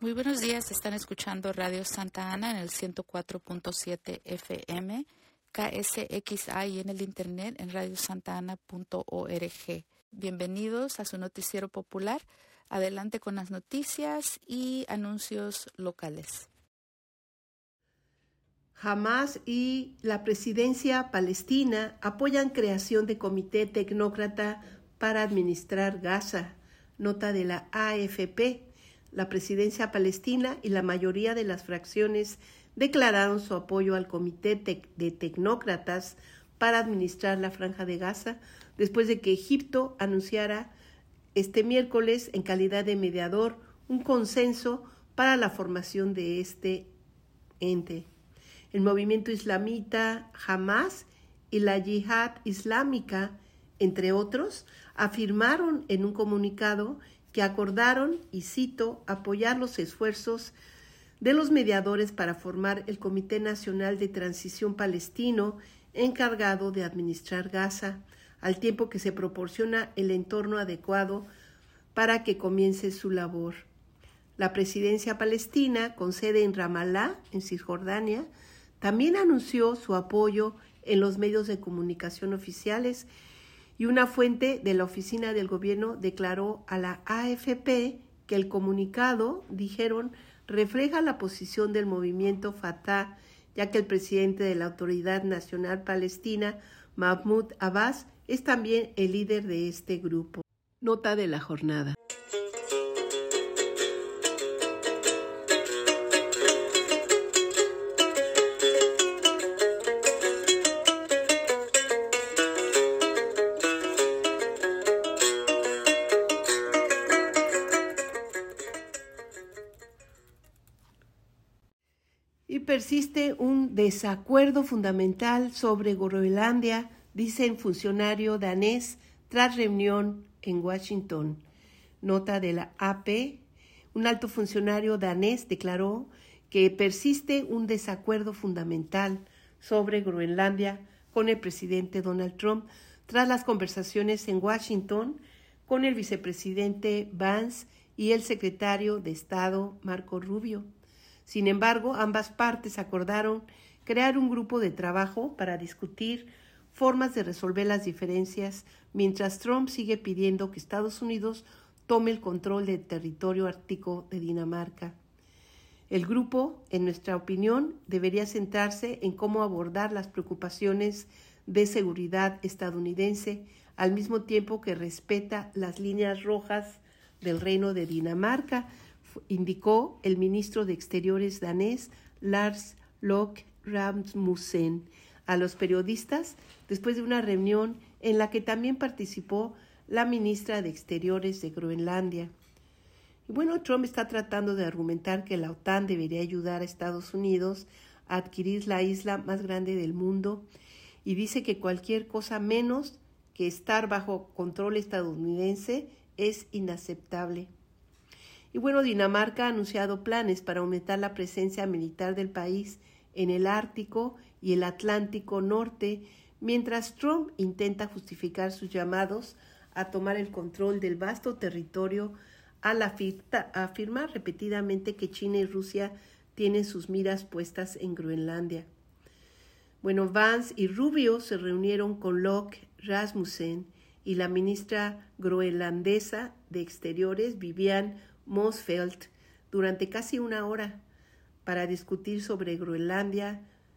Muy buenos días, están escuchando Radio Santa Ana en el 104.7 FM, KSXA y en el internet en radiosantana.org. Bienvenidos a su noticiero popular. Adelante con las noticias y anuncios locales. Hamás y la presidencia palestina apoyan creación de comité tecnócrata para administrar Gaza. Nota de la AFP. La presidencia palestina y la mayoría de las fracciones declararon su apoyo al comité de tecnócratas para administrar la Franja de Gaza después de que Egipto anunciara este miércoles, en calidad de mediador, un consenso para la formación de este ente. El movimiento islamita Hamás y la Yihad Islámica, entre otros, afirmaron en un comunicado que acordaron, y cito, apoyar los esfuerzos de los mediadores para formar el Comité Nacional de Transición Palestino encargado de administrar Gaza, al tiempo que se proporciona el entorno adecuado para que comience su labor. La presidencia palestina, con sede en Ramallah, en Cisjordania, también anunció su apoyo en los medios de comunicación oficiales, y una fuente de la oficina del gobierno declaró a la AFP que el comunicado, dijeron, refleja la posición del movimiento Fatah, ya que el presidente de la Autoridad Nacional Palestina, Mahmoud Abbas, es también el líder de este grupo. Nota de la jornada. Y persiste un desacuerdo fundamental sobre Groenlandia, dice un funcionario danés tras reunión en Washington. Nota de la AP. Un alto funcionario danés declaró que persiste un desacuerdo fundamental sobre Groenlandia con el presidente Donald Trump tras las conversaciones en Washington con el vicepresidente Vance y el secretario de Estado Marco Rubio. Sin embargo, ambas partes acordaron crear un grupo de trabajo para discutir formas de resolver las diferencias, mientras Trump sigue pidiendo que Estados Unidos tome el control del territorio ártico de Dinamarca. El grupo, en nuestra opinión, debería centrarse en cómo abordar las preocupaciones de seguridad estadounidense, al mismo tiempo que respeta las líneas rojas del Reino de Dinamarca, indicó el ministro de Exteriores danés Lars Løkke Rasmussen a los periodistas después de una reunión en la que también participó la ministra de Exteriores de Groenlandia. Y bueno, Trump está tratando de argumentar que la OTAN debería ayudar a Estados Unidos a adquirir la isla más grande del mundo y dice que cualquier cosa menos que estar bajo control estadounidense es inaceptable. Y bueno, Dinamarca ha anunciado planes para aumentar la presencia militar del país en el Ártico y el Atlántico Norte, mientras Trump intenta justificar sus llamados a tomar el control del vasto territorio al afirmar repetidamente que China y Rusia tienen sus miras puestas en Groenlandia. Bueno, Vance y Rubio se reunieron con Løkke Rasmussen y la ministra groenlandesa de Exteriores, Vivian Motzfeldt, durante casi una hora para discutir sobre Groenlandia,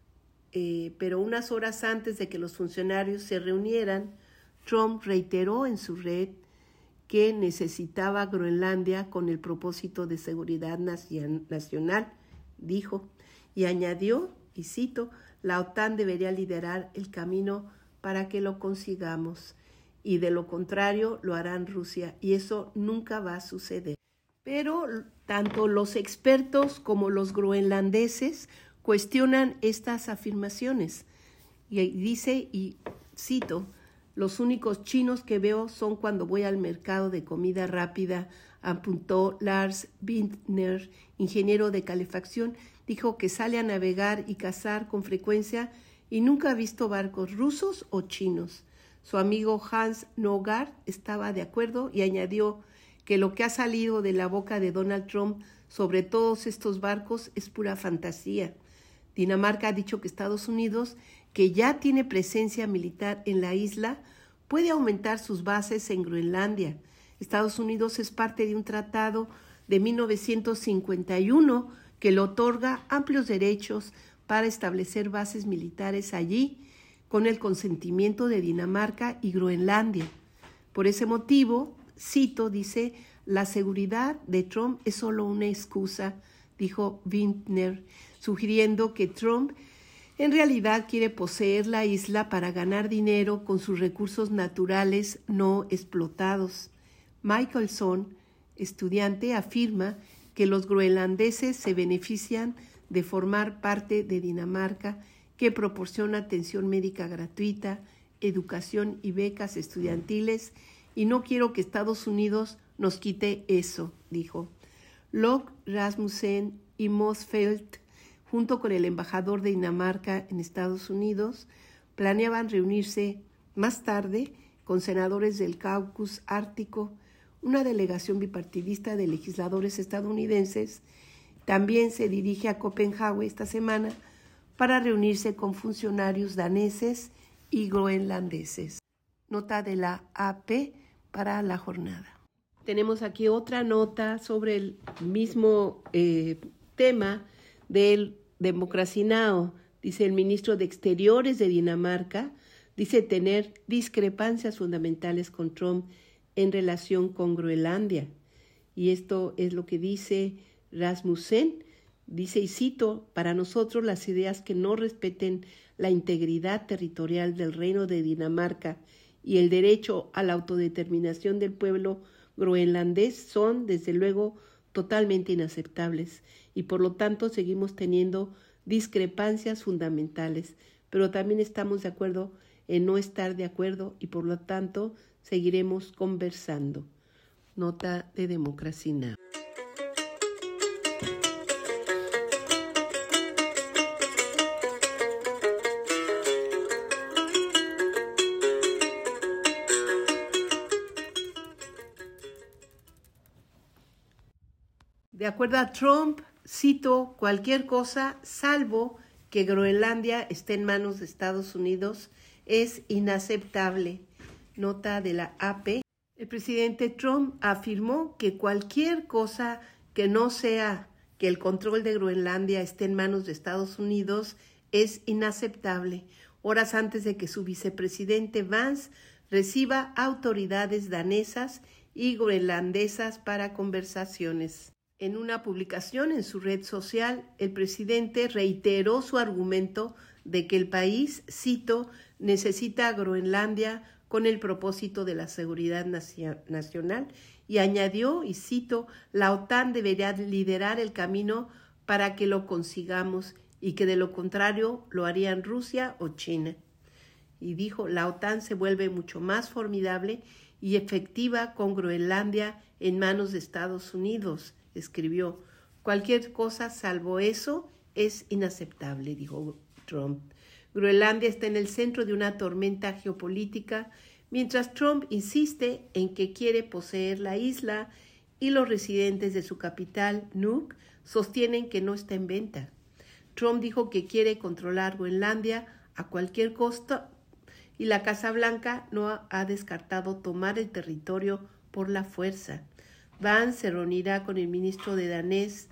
pero unas horas antes de que los funcionarios se reunieran, Trump reiteró en su red que necesitaba Groenlandia con el propósito de seguridad nacional, dijo, y añadió, y cito, la OTAN debería liderar el camino para que lo consigamos, y de lo contrario lo harán Rusia, y eso nunca va a suceder. Pero tanto los expertos como los groenlandeses cuestionan estas afirmaciones. Y dice, y cito, los únicos chinos que veo son cuando voy al mercado de comida rápida, apuntó Lars Bindner, ingeniero de calefacción. Dijo que sale a navegar y cazar con frecuencia y nunca ha visto barcos rusos o chinos. Su amigo Hans Nogard estaba de acuerdo y añadió que lo que ha salido de la boca de Donald Trump sobre todos estos barcos es pura fantasía. Dinamarca ha dicho que Estados Unidos, que ya tiene presencia militar en la isla, puede aumentar sus bases en Groenlandia. Estados Unidos es parte de un tratado de 1951 que le otorga amplios derechos para establecer bases militares allí, con el consentimiento de Dinamarca y Groenlandia. Por ese motivo, cito, dice, la seguridad de Trump es solo una excusa, dijo Wintner, sugiriendo que Trump en realidad quiere poseer la isla para ganar dinero con sus recursos naturales no explotados. Michelson, estudiante, afirma que los groenlandeses se benefician de formar parte de Dinamarca, que proporciona atención médica gratuita, educación y becas estudiantiles, y no quiero que Estados Unidos nos quite eso, dijo. Locke Rasmussen y Motzfeldt, junto con el embajador de Dinamarca en Estados Unidos, planeaban reunirse más tarde con senadores del Caucus Ártico. Una delegación bipartidista de legisladores estadounidenses también se dirige a Copenhague esta semana para reunirse con funcionarios daneses y groenlandeses. Nota de la AP para la jornada. Tenemos aquí otra nota sobre el mismo tema del Democracy Now! Dice el ministro de Exteriores de Dinamarca, dice tener discrepancias fundamentales con Trump en relación con Groenlandia. Y esto es lo que dice Rasmussen. Dice, y cito, para nosotros las ideas que no respeten la integridad territorial del Reino de Dinamarca y el derecho a la autodeterminación del pueblo groenlandés son, desde luego, totalmente inaceptables y por lo tanto seguimos teniendo discrepancias fundamentales, pero también estamos de acuerdo en no estar de acuerdo y por lo tanto seguiremos conversando. Nota de Democracy Now! De acuerdo a Trump, cito, cualquier cosa salvo que Groenlandia esté en manos de Estados Unidos es inaceptable. Nota de la AP. El presidente Trump afirmó que cualquier cosa que no sea que el control de Groenlandia esté en manos de Estados Unidos es inaceptable, horas antes de que su vicepresidente Vance reciba autoridades danesas y groenlandesas para conversaciones. En una publicación en su red social, el presidente reiteró su argumento de que el país, cito, necesita a Groenlandia con el propósito de la seguridad nacional y añadió, y cito, la OTAN debería liderar el camino para que lo consigamos y que de lo contrario lo harían Rusia o China. Y dijo, la OTAN se vuelve mucho más formidable y efectiva con Groenlandia en manos de Estados Unidos. Escribió, cualquier cosa salvo eso es inaceptable, dijo Trump. Groenlandia está en el centro de una tormenta geopolítica, mientras Trump insiste en que quiere poseer la isla y los residentes de su capital, Nuuk, sostienen que no está en venta. Trump dijo que quiere controlar Groenlandia a cualquier costo y la Casa Blanca no ha descartado tomar el territorio por la fuerza. Vance se reunirá con el ministro de danés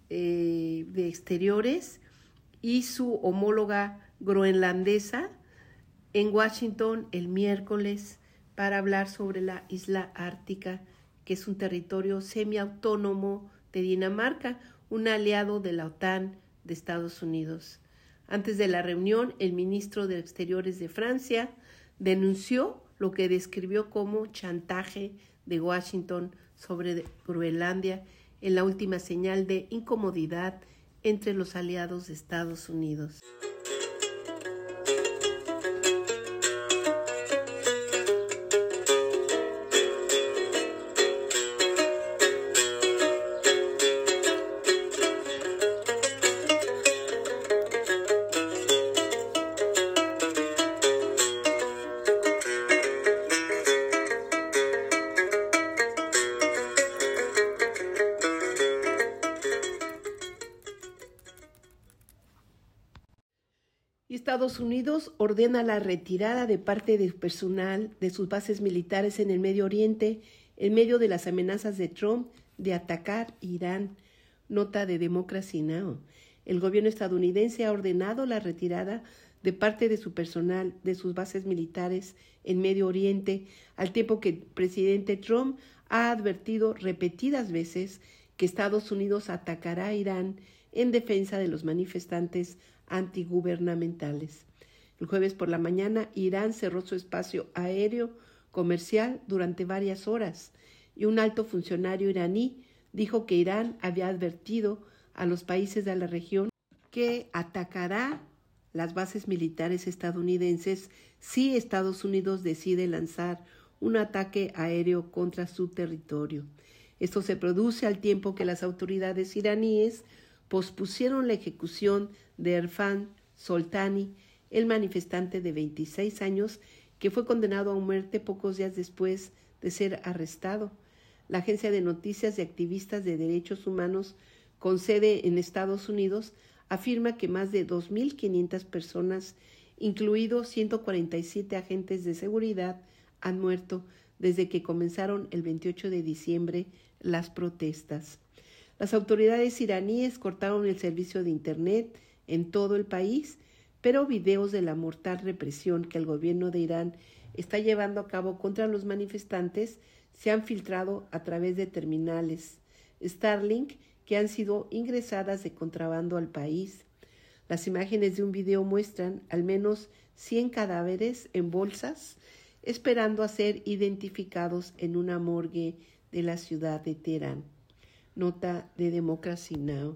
de Exteriores y su homóloga groenlandesa en Washington el miércoles para hablar sobre la isla ártica, que es un territorio semiautónomo de Dinamarca, un aliado de la OTAN de Estados Unidos. Antes de la reunión, el ministro de Exteriores de Francia denunció lo que describió como chantaje de Washington sobre Groenlandia en la última señal de incomodidad entre los aliados de Estados Unidos. Estados Unidos ordena la retirada de parte del personal de sus bases militares en el Medio Oriente en medio de las amenazas de Trump de atacar Irán. Nota de Democracy Now! El gobierno estadounidense ha ordenado la retirada de parte de su personal de sus bases militares en Medio Oriente, al tiempo que el presidente Trump ha advertido repetidas veces que Estados Unidos atacará a Irán en defensa de los manifestantes antigubernamentales. El jueves por la mañana, Irán cerró su espacio aéreo comercial durante varias horas y un alto funcionario iraní dijo que Irán había advertido a los países de la región que atacará las bases militares estadounidenses si Estados Unidos decide lanzar un ataque aéreo contra su territorio. Esto se produce al tiempo que las autoridades iraníes pospusieron la ejecución de Erfan Soltani, el manifestante de 26 años que fue condenado a muerte pocos días después de ser arrestado. La agencia de noticias de activistas de derechos humanos con sede en Estados Unidos afirma que más de 2.500 personas, incluidos 147 agentes de seguridad, han muerto desde que comenzaron el 28 de diciembre las protestas. Las autoridades iraníes cortaron el servicio de Internet en todo el país, pero videos de la mortal represión que el gobierno de Irán está llevando a cabo contra los manifestantes se han filtrado a través de terminales Starlink que han sido ingresadas de contrabando al país. Las imágenes de un video muestran al menos 100 cadáveres en bolsas esperando a ser identificados en una morgue de la ciudad de Teherán. Nota de Democracy Now!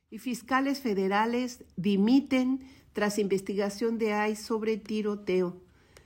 Y fiscales federales dimiten tras investigación de ICE sobre tiroteo.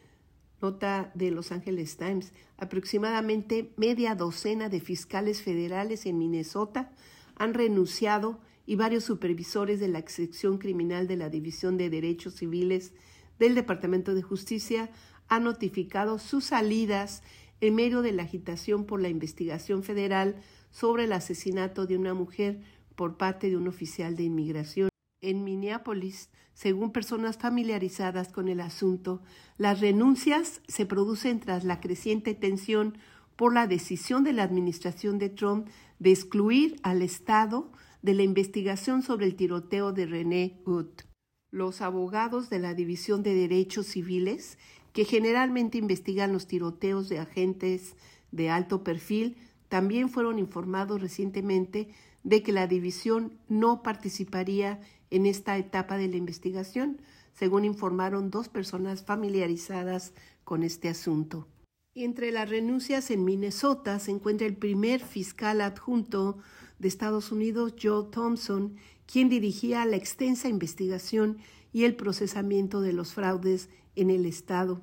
Nota de Los Angeles Times. Aproximadamente media docena de fiscales federales en Minnesota han renunciado y varios supervisores de la sección criminal de la División de Derechos Civiles del Departamento de Justicia han notificado sus salidas en medio de la agitación por la investigación federal sobre el asesinato de una mujer por parte de un oficial de inmigración. En Minneapolis, según personas familiarizadas con el asunto, las renuncias se producen tras la creciente tensión por la decisión de la administración de Trump de excluir al Estado de la investigación sobre el tiroteo de Renee Wood. Los abogados de la División de Derechos Civiles, que generalmente investigan los tiroteos de agentes de alto perfil, también fueron informados recientemente de que la división no participaría en esta etapa de la investigación, según informaron dos personas familiarizadas con este asunto. Y entre las renuncias en Minnesota se encuentra el primer fiscal adjunto de Estados Unidos, Joe Thompson, quien dirigía la extensa investigación y el procesamiento de los fraudes en el estado.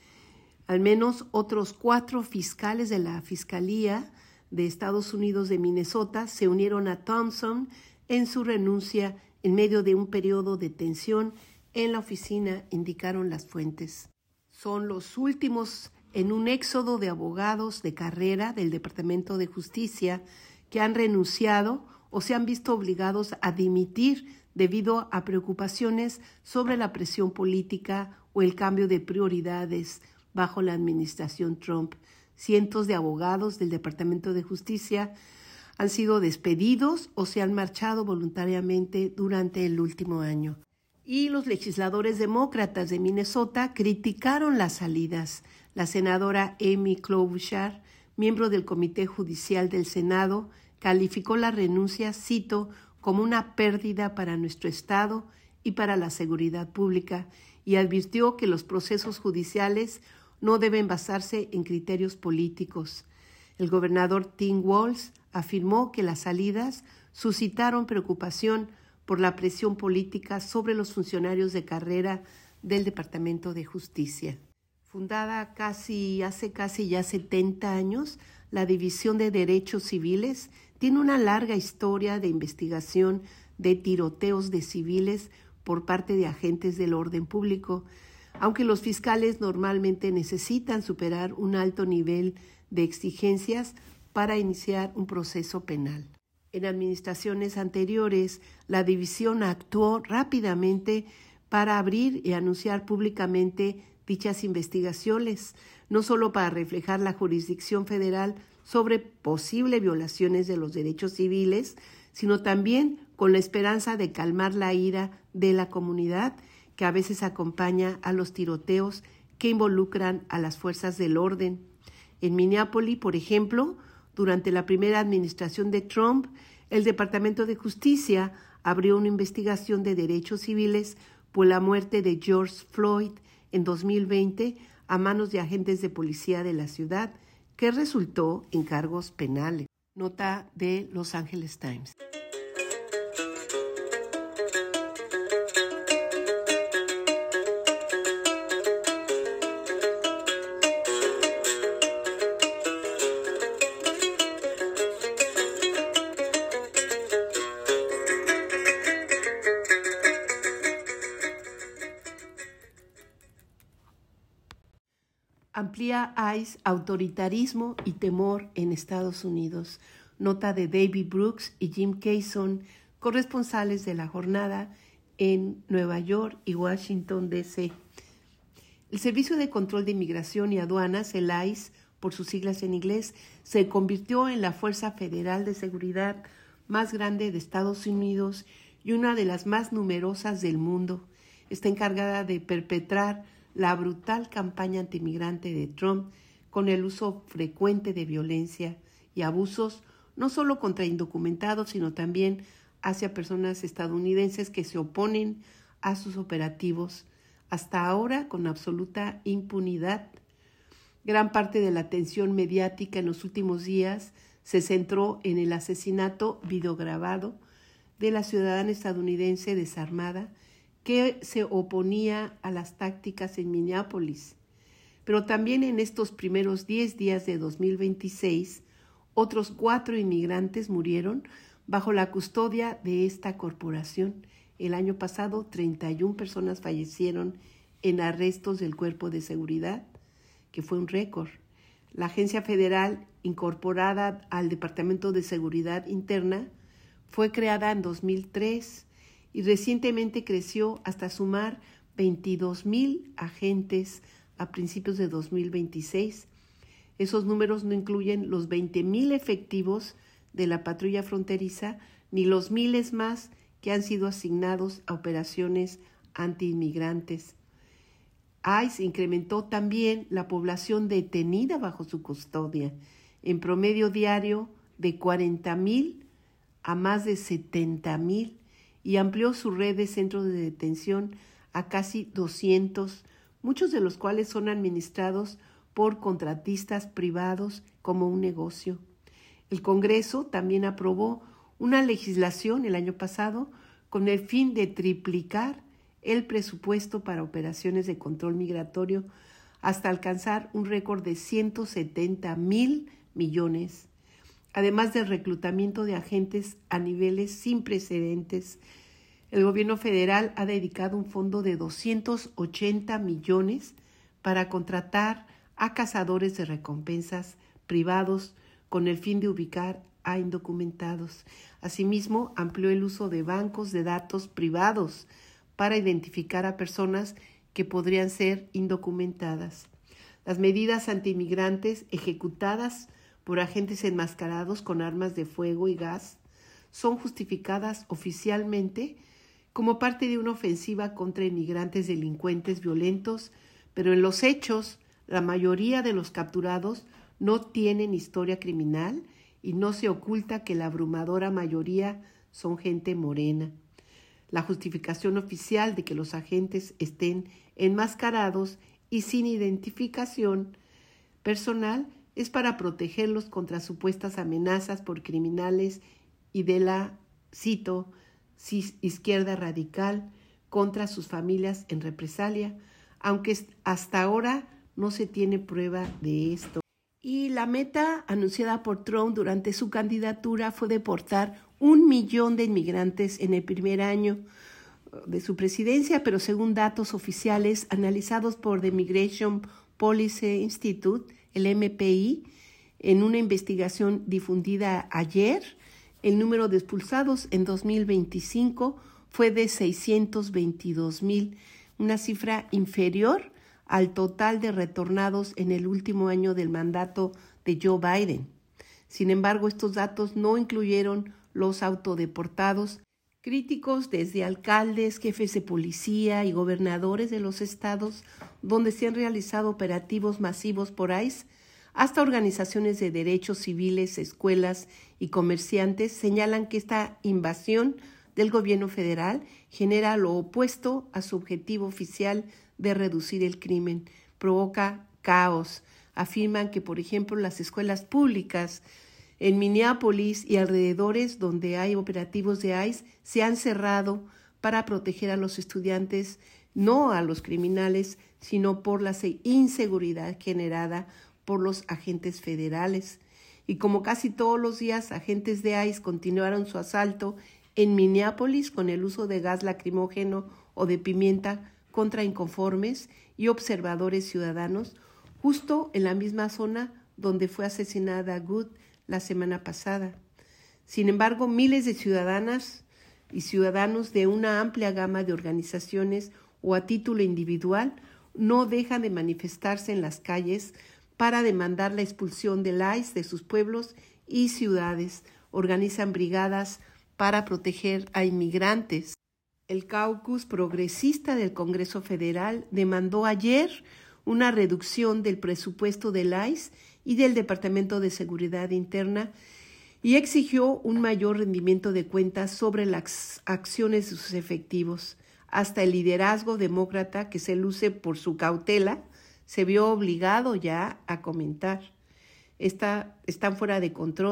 Al menos otros 4 fiscales de la Fiscalía de Estados Unidos de Minnesota se unieron a Thompson en su renuncia en medio de un periodo de tensión en la oficina, indicaron las fuentes. Son los últimos en un éxodo de abogados de carrera del Departamento de Justicia que han renunciado o se han visto obligados a dimitir debido a preocupaciones sobre la presión política o el cambio de prioridades bajo la administración Trump. Cientos de abogados del Departamento de Justicia han sido despedidos o se han marchado voluntariamente durante el último año. Y los legisladores demócratas de Minnesota criticaron las salidas. La senadora Amy Klobuchar, miembro del Comité Judicial del Senado, calificó la renuncia, cito, como una pérdida para nuestro Estado y para la seguridad pública, y advirtió que los procesos judiciales no deben basarse en criterios políticos. El gobernador Tim Walz afirmó que las salidas suscitaron preocupación por la presión política sobre los funcionarios de carrera del Departamento de Justicia. Fundada hace casi ya 70 años, la División de Derechos Civiles tiene una larga historia de investigación de tiroteos de civiles por parte de agentes del orden público, aunque los fiscales normalmente necesitan superar un alto nivel de exigencias para iniciar un proceso penal. En administraciones anteriores, la división actuó rápidamente para abrir y anunciar públicamente dichas investigaciones, no solo para reflejar la jurisdicción federal sobre posibles violaciones de los derechos civiles, sino también con la esperanza de calmar la ira de la comunidad que a veces acompaña a los tiroteos que involucran a las fuerzas del orden. En Minneapolis, por ejemplo, durante la primera administración de Trump, el Departamento de Justicia abrió una investigación de derechos civiles por la muerte de George Floyd en 2020 a manos de agentes de policía de la ciudad, que resultó en cargos penales. Nota de Los Angeles Times. Amplía ICE autoritarismo y temor en Estados Unidos. Nota de David Brooks y Jim Kayson, corresponsales de la jornada en Nueva York y Washington, D.C. El Servicio de Control de Inmigración y Aduanas, el ICE, por sus siglas en inglés, se convirtió en la Fuerza Federal de Seguridad más grande de Estados Unidos y una de las más numerosas del mundo. Está encargada de perpetrar la brutal campaña antimigrante de Trump con el uso frecuente de violencia y abusos, no solo contra indocumentados, sino también hacia personas estadounidenses que se oponen a sus operativos, hasta ahora con absoluta impunidad. Gran parte de la atención mediática en los últimos días se centró en el asesinato videograbado de la ciudadana estadounidense desarmada que se oponía a las tácticas en Minneapolis. Pero también en estos primeros 10 días de 2026, otros 4 inmigrantes murieron bajo la custodia de esta corporación. El año pasado, 31 personas fallecieron en arrestos del Cuerpo de Seguridad, que fue un récord. La agencia federal incorporada al Departamento de Seguridad Interna fue creada en 2003 y recientemente creció hasta sumar 22,000 agentes a principios de 2026. Esos números no incluyen los 20,000 efectivos de la patrulla fronteriza ni los miles más que han sido asignados a operaciones antiinmigrantes. ICE incrementó también la población detenida bajo su custodia, en promedio diario de 40,000 a más de 70,000, y amplió su red de centros de detención a casi 200, muchos de los cuales son administrados por contratistas privados como un negocio. El Congreso también aprobó una legislación el año pasado con el fin de triplicar el presupuesto para operaciones de control migratorio hasta alcanzar un récord de 170,000 millones, además del reclutamiento de agentes a niveles sin precedentes. El gobierno federal ha dedicado un fondo de 280 millones para contratar a cazadores de recompensas privados con el fin de ubicar a indocumentados. Asimismo, amplió el uso de bancos de datos privados para identificar a personas que podrían ser indocumentadas. Las medidas antiinmigrantes ejecutadas por agentes enmascarados con armas de fuego y gas son justificadas oficialmente como parte de una ofensiva contra inmigrantes delincuentes violentos, pero en los hechos, la mayoría de los capturados no tienen historia criminal y no se oculta que la abrumadora mayoría son gente morena. La justificación oficial de que los agentes estén enmascarados y sin identificación personal es para protegerlos contra supuestas amenazas por criminales y de la, cito, izquierda radical contra sus familias en represalia, aunque hasta ahora no se tiene prueba de esto. Y la meta anunciada por Trump durante su candidatura fue deportar 1 millón de inmigrantes en el primer año de su presidencia, pero según datos oficiales analizados por The Migration Policy Institute, el MPI, en una investigación difundida ayer, el número de expulsados en 2025 fue de 622,000, una cifra inferior al total de retornados en el último año del mandato de Joe Biden. Sin embargo, estos datos no incluyeron los autodeportados. Críticos desde alcaldes, jefes de policía y gobernadores de los estados donde se han realizado operativos masivos por ICE, hasta organizaciones de derechos civiles, escuelas y comerciantes señalan que esta invasión del gobierno federal genera lo opuesto a su objetivo oficial de reducir el crimen, provoca caos. Afirman que, por ejemplo, las escuelas públicas en Minneapolis y alrededores donde hay operativos de ICE se han cerrado para proteger a los estudiantes, no a los criminales, sino por la inseguridad generada por los agentes federales. Y como casi todos los días, agentes de ICE continuaron su asalto en Minneapolis con el uso de gas lacrimógeno o de pimienta contra inconformes y observadores ciudadanos, justo en la misma zona donde fue asesinada Good la semana pasada. Sin embargo, miles de ciudadanas y ciudadanos de una amplia gama de organizaciones o a título individual no dejan de manifestarse en las calles para demandar la expulsión del ICE de sus pueblos y ciudades. Organizan brigadas para proteger a inmigrantes. El caucus progresista del Congreso Federal demandó ayer una reducción del presupuesto del ICE y del Departamento de Seguridad Interna y exigió un mayor rendimiento de cuentas sobre las acciones de sus efectivos. Hasta el liderazgo demócrata, que se luce por su cautela, se vio obligado ya a comentar. Están fuera de control,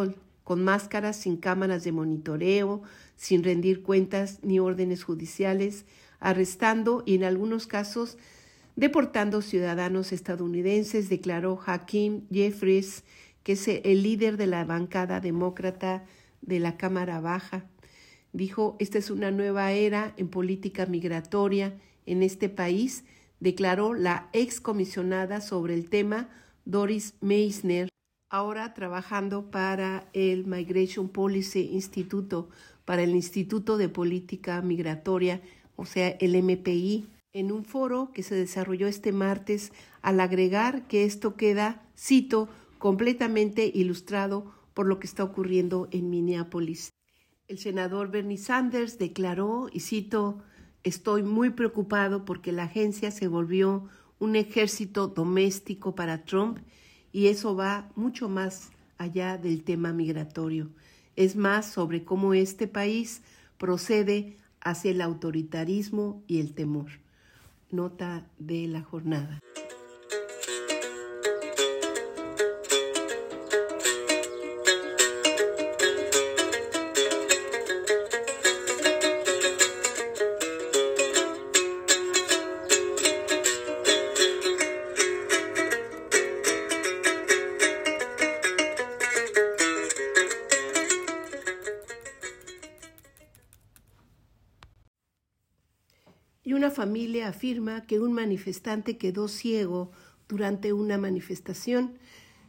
con máscaras, sin cámaras de monitoreo, sin rendir cuentas ni órdenes judiciales, arrestando y en algunos casos deportando ciudadanos estadounidenses, declaró Hakeem Jeffries, que es el líder de la bancada demócrata de la Cámara Baja. Dijo, esta es una nueva era en política migratoria en este país, declaró la excomisionada sobre el tema Doris Meissner, ahora trabajando para el Migration Policy Institute, para el Instituto de Política Migratoria, o sea, el MPI, en un foro que se desarrolló este martes, al agregar que esto queda, cito, completamente ilustrado por lo que está ocurriendo en Minneapolis. El senador Bernie Sanders declaró, y cito, estoy muy preocupado porque la agencia se volvió un ejército doméstico para Trump y eso va mucho más allá del tema migratorio. Es más sobre cómo este país procede hacia el autoritarismo y el temor. Nota de la jornada. Y una familia afirma que un manifestante quedó ciego durante una manifestación.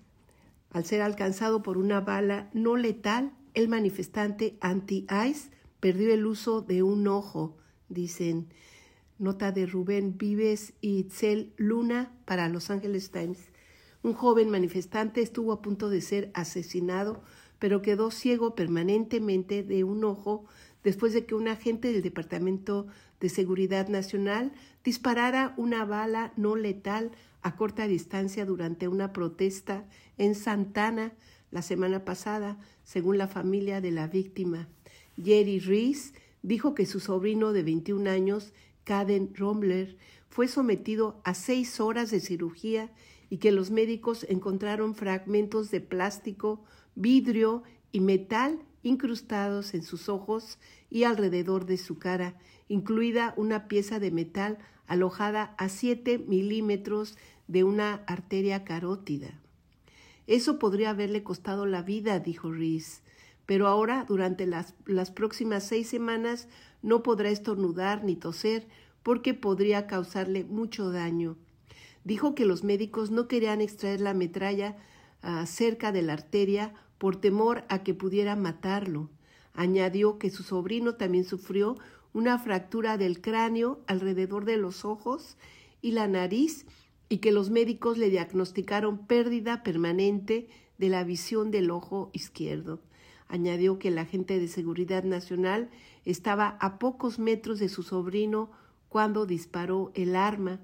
Al ser alcanzado por una bala no letal, el manifestante anti-ICE perdió el uso de un ojo, dicen. Nota de Rubén Vives y Itzel Luna para Los Angeles Times. Un joven manifestante estuvo a punto de ser asesinado, pero quedó ciego permanentemente de un ojo después de que un agente del Departamento de Seguridad Nacional disparara una bala no letal a corta distancia durante una protesta en Santana la semana pasada, según la familia de la víctima. Jerry Reese dijo que su sobrino de 21 años, Caden Rumbler, fue sometido a 6 horas de cirugía y que los médicos encontraron fragmentos de plástico, vidrio y metal incrustados en sus ojos y alrededor de su cara, incluida una pieza de metal alojada a 7 milímetros de una arteria carótida. Eso podría haberle costado la vida, dijo Reese, pero ahora, durante las próximas 6 semanas, no podrá estornudar ni toser porque podría causarle mucho daño. Dijo que los médicos no querían extraer la metralla cerca de la arteria por temor a que pudiera matarlo. Añadió que su sobrino también sufrió una fractura del cráneo alrededor de los ojos y la nariz y que los médicos le diagnosticaron pérdida permanente de la visión del ojo izquierdo. Añadió que el agente de Seguridad Nacional estaba a pocos metros de su sobrino cuando disparó el arma.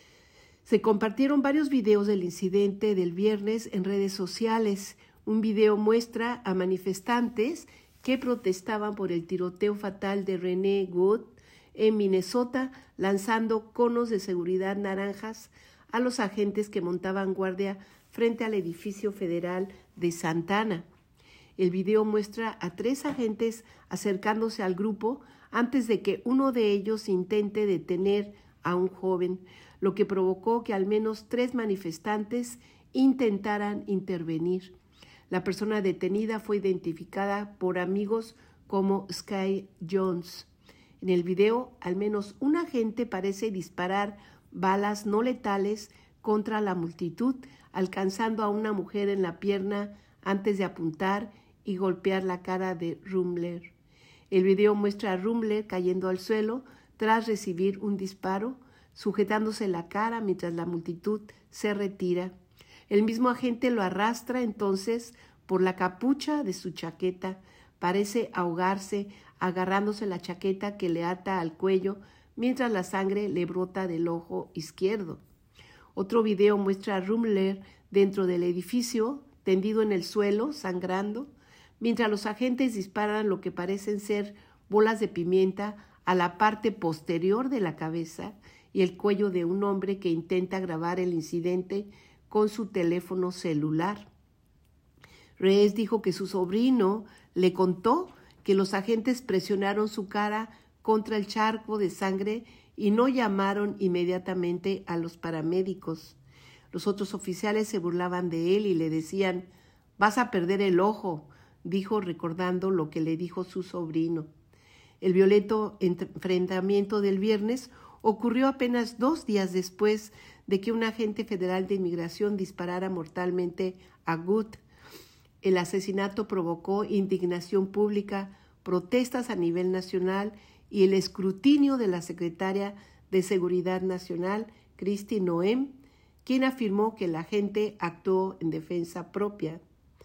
Se compartieron varios videos del incidente del viernes en redes sociales. Un video muestra a manifestantes que protestaban por el tiroteo fatal de Renee Wood en Minnesota, lanzando conos de seguridad naranjas a los agentes que montaban guardia frente al edificio federal de Santana. El video muestra a 3 agentes acercándose al grupo antes de que uno de ellos intente detener a un joven, lo que provocó que al menos 3 manifestantes intentaran intervenir. La persona detenida fue identificada por amigos como Sky Jones. En el video, al menos un agente parece disparar balas no letales contra la multitud, alcanzando a una mujer en la pierna antes de apuntar y golpear la cara de Rumbler. El video muestra a Rumbler cayendo al suelo tras recibir un disparo, sujetándose la cara mientras la multitud se retira. El mismo agente lo arrastra entonces por la capucha de su chaqueta. Parece ahogarse, agarrándose la chaqueta que le ata al cuello mientras la sangre le brota del ojo izquierdo. Otro video muestra a Rumbler dentro del edificio, tendido en el suelo, sangrando, mientras los agentes disparan lo que parecen ser bolas de pimienta a la parte posterior de la cabeza y el cuello de un hombre que intenta grabar el incidente con su teléfono celular. Reyes dijo que su sobrino le contó que los agentes presionaron su cara contra el charco de sangre y no llamaron inmediatamente a los paramédicos. Los otros oficiales se burlaban de él y le decían: «Vas a perder el ojo», dijo, recordando lo que le dijo su sobrino. El violento enfrentamiento del viernes ocurrió apenas 2 días después de que un agente federal de inmigración disparara mortalmente a Good. El asesinato provocó indignación pública, protestas a nivel nacional y el escrutinio de la secretaria de Seguridad Nacional, Kristi Noem, quien afirmó que el agente actuó en defensa propia.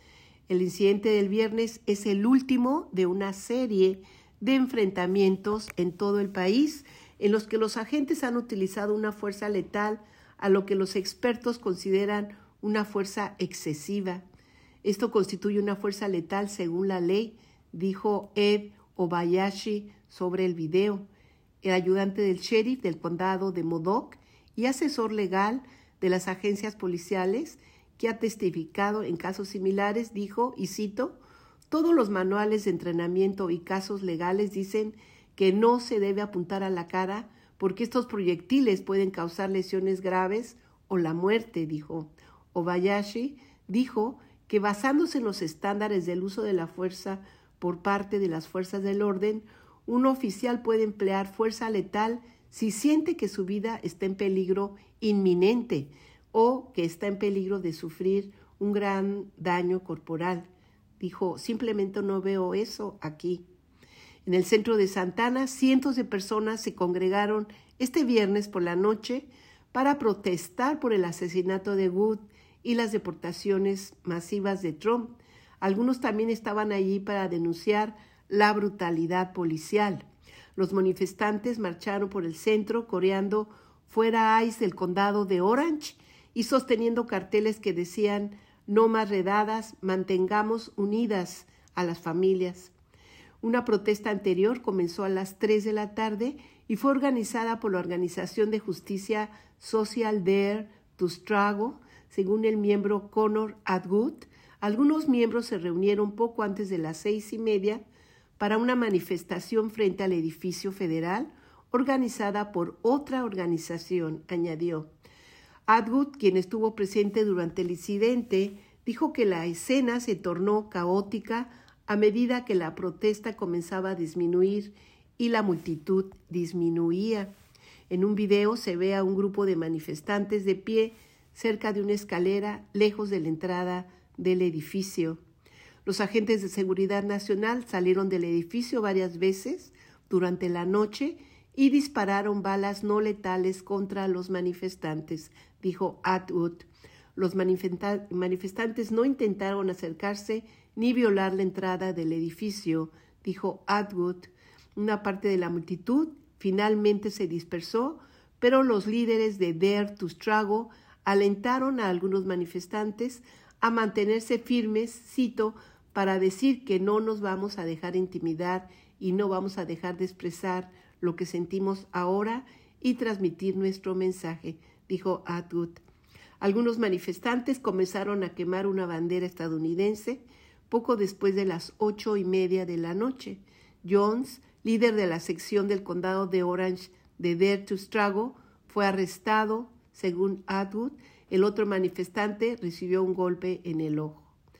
El incidente del viernes es el último de una serie de enfrentamientos en todo el país en los que los agentes han utilizado una fuerza letal a lo que los expertos consideran una fuerza excesiva. Esto constituye una fuerza letal según la ley, dijo Ed Obayashi sobre el video. El ayudante del sheriff del condado de Modoc y asesor legal de las agencias policiales que ha testificado en casos similares dijo, y cito: «Todos los manuales de entrenamiento y casos legales dicen que no se debe apuntar a la cara porque estos proyectiles pueden causar lesiones graves o la muerte», dijo. Obayashi dijo que basándose en los estándares del uso de la fuerza por parte de las fuerzas del orden, un oficial puede emplear fuerza letal si siente que su vida está en peligro inminente o que está en peligro de sufrir un gran daño corporal. Dijo: «Simplemente no veo eso aquí». En el centro de Santa Ana, cientos de personas se congregaron este viernes por la noche para protestar por el asesinato de Wood y las deportaciones masivas de Trump. Algunos también estaban allí para denunciar la brutalidad policial. Los manifestantes marcharon por el centro coreando «Fuera ICE del condado de Orange» y sosteniendo carteles que decían «No más redadas, mantengamos unidas a las familias». Una protesta anterior comenzó a las 3 de la tarde y fue organizada por la Organización de Justicia Social Dare to Struggle, según el miembro Connor Atwood. Algunos miembros se reunieron poco antes de las 6:30 para una manifestación frente al edificio federal organizada por otra organización, añadió. Atwood, quien estuvo presente durante el incidente, dijo que la escena se tornó caótica a medida que la protesta comenzaba a disminuir y la multitud disminuía. En un video se ve a un grupo de manifestantes de pie cerca de una escalera lejos de la entrada del edificio. Los agentes de seguridad nacional salieron del edificio varias veces durante la noche y dispararon balas no letales contra los manifestantes, dijo Atwood. Los manifestantes no intentaron acercarse ni violar la entrada del edificio, dijo Atwood. Una parte de la multitud finalmente se dispersó, pero los líderes de Dare to Struggle alentaron a algunos manifestantes a mantenerse firmes, cito, para decir que no nos vamos a dejar intimidar y no vamos a dejar de expresar lo que sentimos ahora y transmitir nuestro mensaje, dijo Atwood. Algunos manifestantes comenzaron a quemar una bandera estadounidense poco después de las 8:30 de la noche. Jones, líder de la sección del condado de Orange de Dare to Struggle, fue arrestado, según Atwood. El otro manifestante recibió un golpe en el ojo.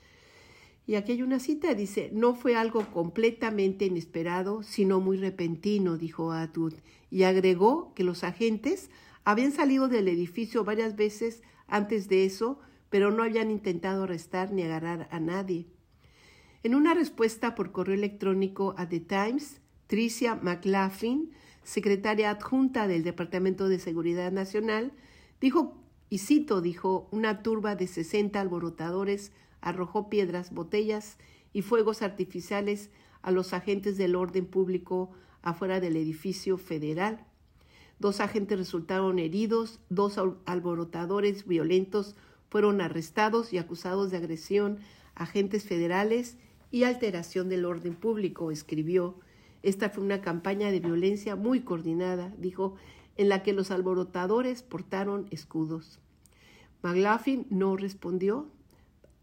Y aquí hay una cita, dice: «No fue algo completamente inesperado, sino muy repentino», dijo Atwood, y agregó que los agentes habían salido del edificio varias veces antes de eso, pero no habían intentado arrestar ni agarrar a nadie. En una respuesta por correo electrónico a The Times, Tricia McLaughlin, secretaria adjunta del Departamento de Seguridad Nacional, dijo, y cito, dijo: «Una turba de 60 alborotadores arrojó piedras, botellas y fuegos artificiales a los agentes del orden público afuera del edificio federal. 2 agentes resultaron heridos, 2 alborotadores violentos fueron arrestados y acusados de agresión a agentes federales y alteración del orden público», escribió. «Esta fue una campaña de violencia muy coordinada», dijo, «en la que los alborotadores portaron escudos». McLaughlin no respondió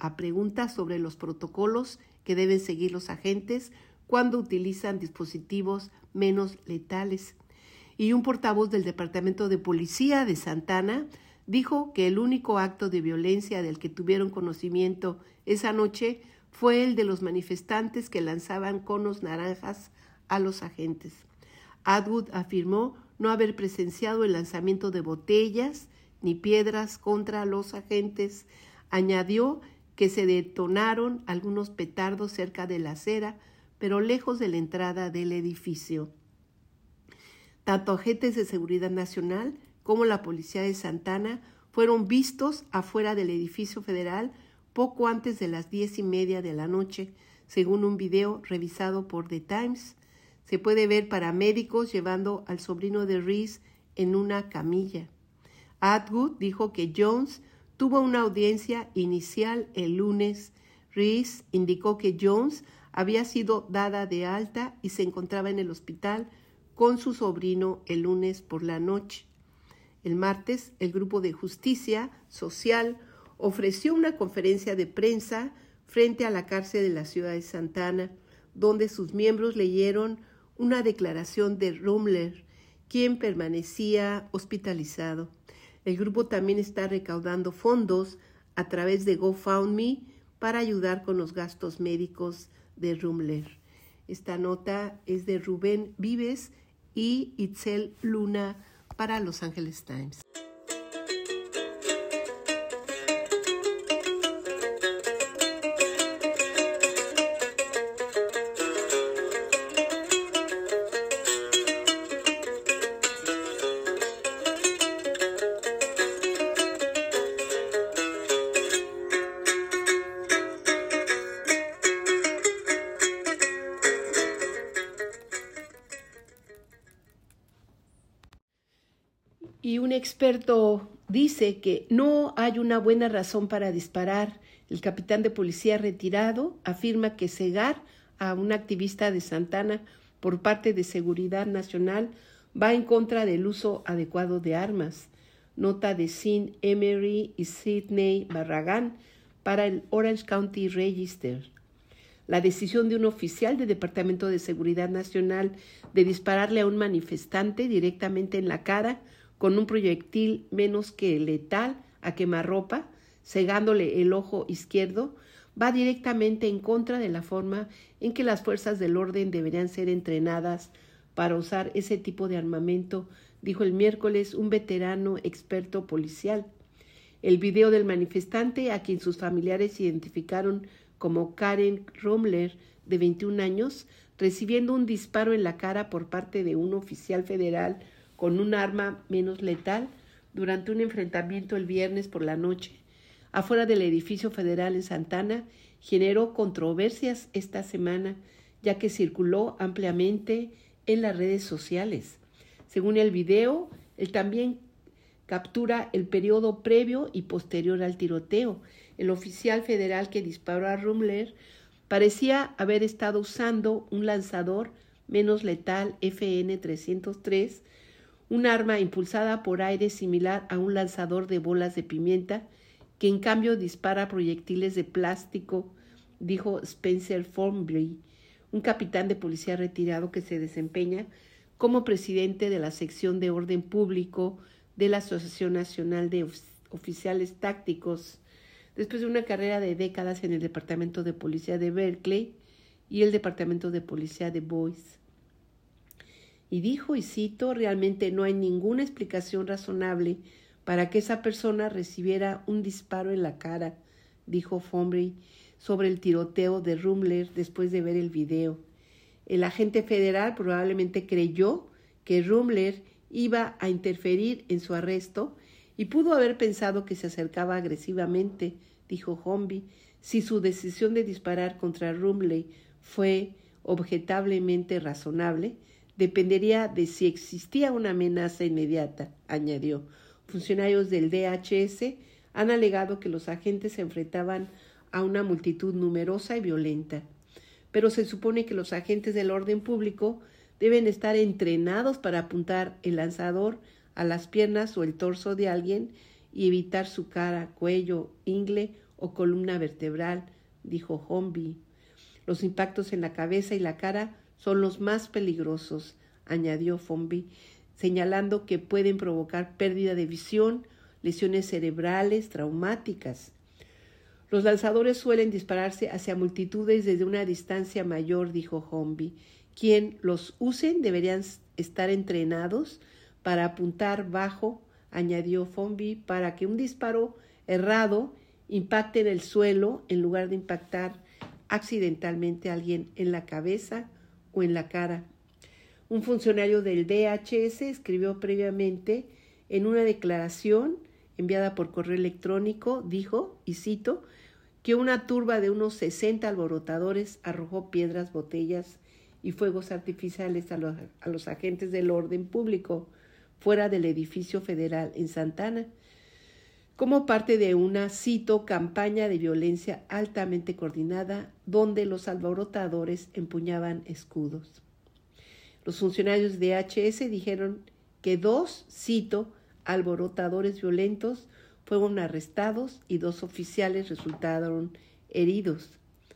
a preguntas sobre los protocolos que deben seguir los agentes cuando utilizan dispositivos menos letales. Y un portavoz del Departamento de Policía de Santana dijo que el único acto de violencia del que tuvieron conocimiento esa noche fue el de los manifestantes que lanzaban conos naranjas a los agentes. Atwood afirmó no haber presenciado el lanzamiento de botellas ni piedras contra los agentes. Añadió que se detonaron algunos petardos cerca de la acera, pero lejos de la entrada del edificio. Tanto agentes de seguridad nacional como la policía de Santana fueron vistos afuera del edificio federal poco antes de las 10:30 de la noche, según un video revisado por The Times. Se puede ver paramédicos llevando al sobrino de Reese en una camilla. Atwood dijo que Jones tuvo una audiencia inicial el lunes. Reese indicó que Jones había sido dada de alta y se encontraba en el hospital con su sobrino el lunes por la noche. El martes, el Grupo de Justicia Social ofreció una conferencia de prensa frente a la cárcel de la ciudad de Santana, donde sus miembros leyeron una declaración de Rumler, quien permanecía hospitalizado. El grupo también está recaudando fondos a través de GoFundMe para ayudar con los gastos médicos de Rumler. Esta nota es de Rubén Vives y Itzel Luna para Los Angeles Times. Y un experto dice que no hay una buena razón para disparar. El capitán de policía retirado afirma que cegar a un activista de Santana por parte de Seguridad Nacional va en contra del uso adecuado de armas. Nota de Sean Emery y Sidney Barragán para el Orange County Register. La decisión de un oficial del Departamento de Seguridad Nacional de dispararle a un manifestante directamente en la cara con un proyectil menos que letal a quemarropa, cegándole el ojo izquierdo, va directamente en contra de la forma en que las fuerzas del orden deberían ser entrenadas para usar ese tipo de armamento, dijo el miércoles un veterano experto policial. El video del manifestante, a quien sus familiares identificaron como Karen Rumler, de 21 años, recibiendo un disparo en la cara por parte de un oficial federal con un arma menos letal durante un enfrentamiento el viernes por la noche afuera del edificio federal en Santana, generó controversias esta semana, ya que circuló ampliamente en las redes sociales. Según el video, él también captura el periodo previo y posterior al tiroteo. El oficial federal que disparó a Rumler parecía haber estado usando un lanzador menos letal FN-303, un arma impulsada por aire similar a un lanzador de bolas de pimienta, que en cambio dispara proyectiles de plástico, dijo Spencer Formby, un capitán de policía retirado que se desempeña como presidente de la sección de orden público de la Asociación Nacional de Oficiales Tácticos, después de una carrera de décadas en el Departamento de Policía de Berkeley y el Departamento de Policía de Boise. Y dijo, y cito, realmente no hay ninguna explicación razonable para que esa persona recibiera un disparo en la cara, dijo Fombury sobre el tiroteo de Rumler después de ver el video. El agente federal probablemente creyó que Rumler iba a interferir en su arresto y pudo haber pensado que se acercaba agresivamente, dijo Fombury. Si su decisión de disparar contra Rumler fue objetablemente razonable, dependería de si existía una amenaza inmediata, añadió. Funcionarios del DHS han alegado que los agentes se enfrentaban a una multitud numerosa y violenta, pero se supone que los agentes del orden público deben estar entrenados para apuntar el lanzador a las piernas o el torso de alguien y evitar su cara, cuello, ingle o columna vertebral, dijo Hornby. Los impactos en la cabeza y la cara son los más peligrosos, añadió Hornby, señalando que pueden provocar pérdida de visión, lesiones cerebrales traumáticas. Los lanzadores suelen dispararse hacia multitudes desde una distancia mayor, dijo Hornby. Quien los usen deberían estar entrenados para apuntar bajo, añadió Hornby, para que un disparo errado impacte en el suelo en lugar de impactar accidentalmente a alguien en la cabeza o en la cara. Un funcionario del DHS escribió previamente en una declaración enviada por correo electrónico, dijo, y cito, que una turba de unos 60 alborotadores arrojó piedras, botellas y fuegos artificiales a los agentes del orden público fuera del edificio federal en Santa Ana, como parte de una, cito, campaña de violencia altamente coordinada donde los alborotadores empuñaban escudos. Los funcionarios de DHS dijeron que 2, cito, alborotadores violentos fueron arrestados y 2 oficiales resultaron heridos.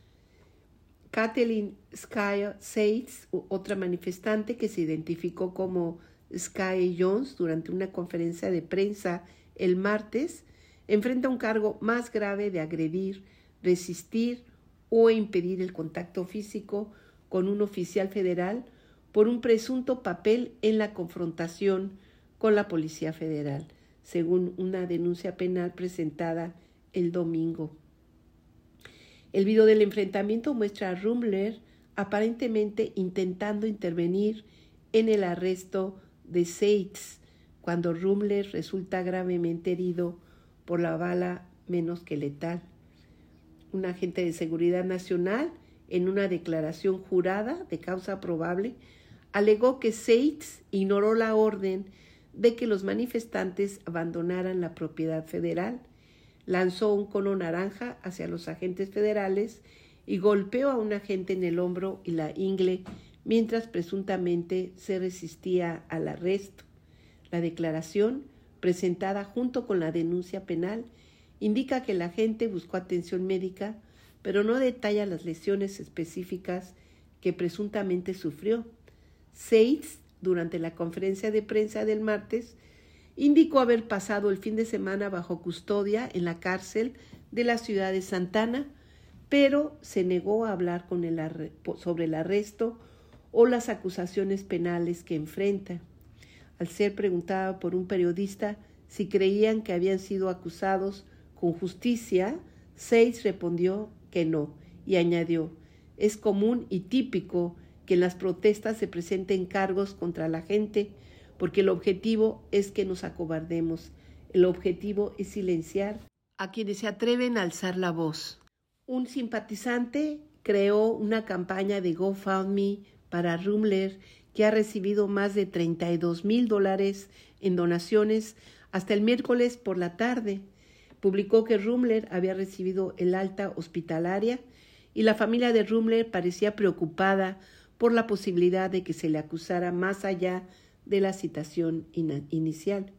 Kathleen Sky Seitz, otra manifestante que se identificó como Sky Jones durante una conferencia de prensa el martes, enfrenta un cargo más grave de agredir, resistir o impedir el contacto físico con un oficial federal por un presunto papel en la confrontación con la Policía Federal, según una denuncia penal presentada el domingo. El video del enfrentamiento muestra a Rumler aparentemente intentando intervenir en el arresto de Seitz, cuando Rumler resulta gravemente herido por la bala menos que letal. Un agente de seguridad nacional, en una declaración jurada de causa probable, alegó que Seitz ignoró la orden de que los manifestantes abandonaran la propiedad federal, lanzó un cono naranja hacia los agentes federales y golpeó a un agente en el hombro y la ingle mientras presuntamente se resistía al arresto. La declaración, presentada junto con la denuncia penal, indica que el agente buscó atención médica, pero no detalla las lesiones específicas que presuntamente sufrió. Seitz, durante la conferencia de prensa del martes, indicó haber pasado el fin de semana bajo custodia en la cárcel de la ciudad de Santa Ana, pero se negó a hablar sobre el arresto o las acusaciones penales que enfrenta. Al ser preguntada por un periodista si creían que habían sido acusados con justicia, Seitz respondió que no y añadió: es común y típico que en las protestas se presenten cargos contra la gente porque el objetivo es que nos acobardemos. El objetivo es silenciar a quienes se atreven a alzar la voz. Un simpatizante creó una campaña de GoFundMe para Rumler que ha recibido más de $32,000 en donaciones hasta el miércoles por la tarde. Publicó que Rumler había recibido el alta hospitalaria y la familia de Rumler parecía preocupada por la posibilidad de que se le acusara más allá de la citación inicial.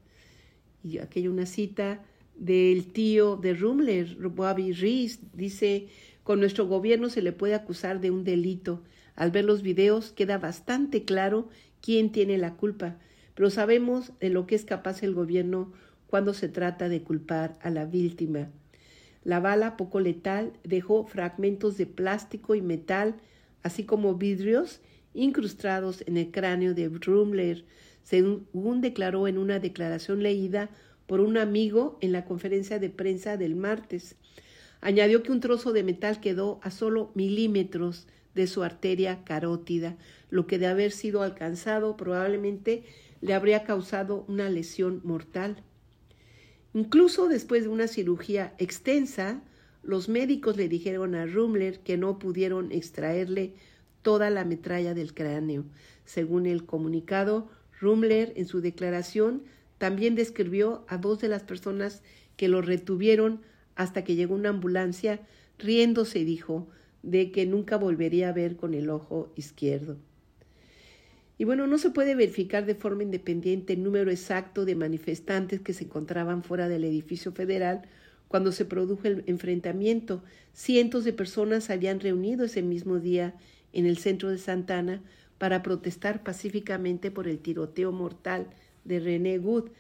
Y aquí hay una cita del tío de Rumler, Bobby Reese, dice: con nuestro gobierno se le puede acusar de un delito. Al ver los videos queda bastante claro quién tiene la culpa, pero sabemos de lo que es capaz el gobierno cuando se trata de culpar a la víctima. La bala poco letal dejó fragmentos de plástico y metal, así como vidrios incrustados en el cráneo de Rumler, según declaró en una declaración leída por un amigo en la conferencia de prensa del martes. Añadió que un trozo de metal quedó a solo milímetros de su arteria carótida, lo que de haber sido alcanzado probablemente le habría causado una lesión mortal. Incluso después de una cirugía extensa, los médicos le dijeron a Rumler que no pudieron extraerle toda la metralla del cráneo. Según el comunicado, Rumler en su declaración también describió a 2 de las personas que lo retuvieron hasta que llegó una ambulancia, riéndose, dijo, de que nunca volvería a ver con el ojo izquierdo. Y bueno, no se puede verificar de forma independiente el número exacto de manifestantes que se encontraban fuera del edificio federal Cuando se produjo el enfrentamiento, cientos de personas se habían reunido ese mismo día en el centro de Santa Ana para protestar pacíficamente por el tiroteo mortal de René Good.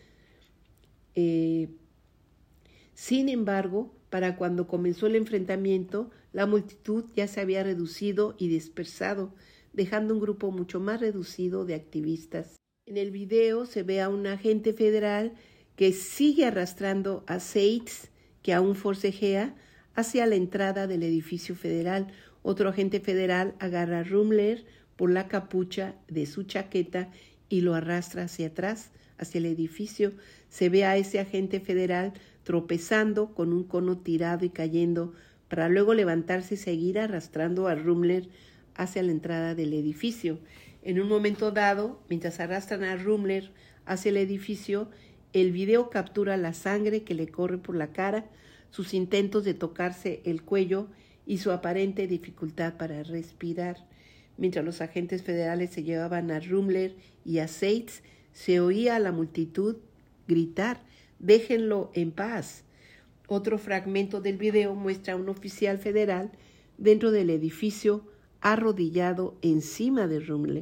Sin embargo, para cuando comenzó el enfrentamiento, la multitud ya se había reducido y dispersado, dejando un grupo mucho más reducido de activistas. En el video se ve a un agente federal que sigue arrastrando a Seitz, que aún forcejea, hacia la entrada del edificio federal. Otro agente federal agarra a Rummler por la capucha de su chaqueta y lo arrastra hacia atrás, hacia el edificio. Se ve a ese agente federal tropezando con un cono tirado y cayendo, para luego levantarse y seguir arrastrando a Rummler hacia la entrada del edificio. En un momento dado, mientras arrastran a Rummler hacia el edificio, el video captura la sangre que le corre por la cara, sus intentos de tocarse el cuello y su aparente dificultad para respirar. Mientras los agentes federales se llevaban a Rummler y a Seitz, se oía a la multitud gritar: «¡Déjenlo en paz!». Otro fragmento del video muestra a un oficial federal dentro del edificio arrodillado encima de Rummler.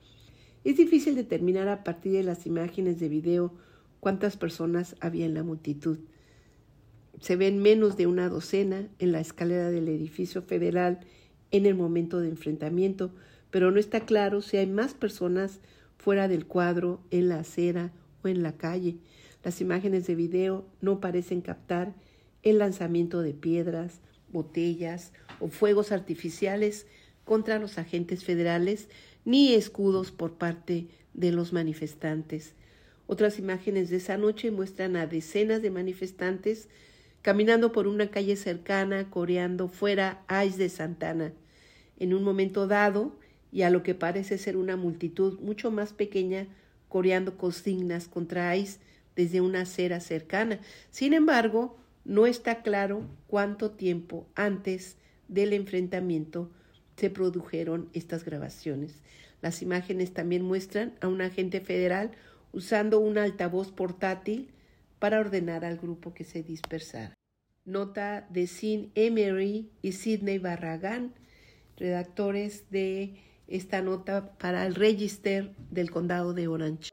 Es difícil determinar a partir de las imágenes de video cuántas personas había en la multitud. Se ven menos de una docena en la escalera del edificio federal en el momento de enfrentamiento, pero no está claro si hay más personas fuera del cuadro, en la acera o en la calle. Las imágenes de video no parecen captar el lanzamiento de piedras, botellas o fuegos artificiales contra los agentes federales, ni escudos por parte de los manifestantes. Otras imágenes de esa noche muestran a decenas de manifestantes caminando por una calle cercana, coreando "Fuera ICE de Santa Ana". En un momento dado, y a lo que parece ser una multitud mucho más pequeña, coreando consignas contra ICE desde una acera cercana. Sin embargo, no está claro cuánto tiempo antes del enfrentamiento se produjeron estas grabaciones. Las imágenes también muestran a un agente federal usando un altavoz portátil para ordenar al grupo que se dispersara. Nota de Sean Emery y Sidney Barragán, redactores de esta nota para el Register del Condado de Orange.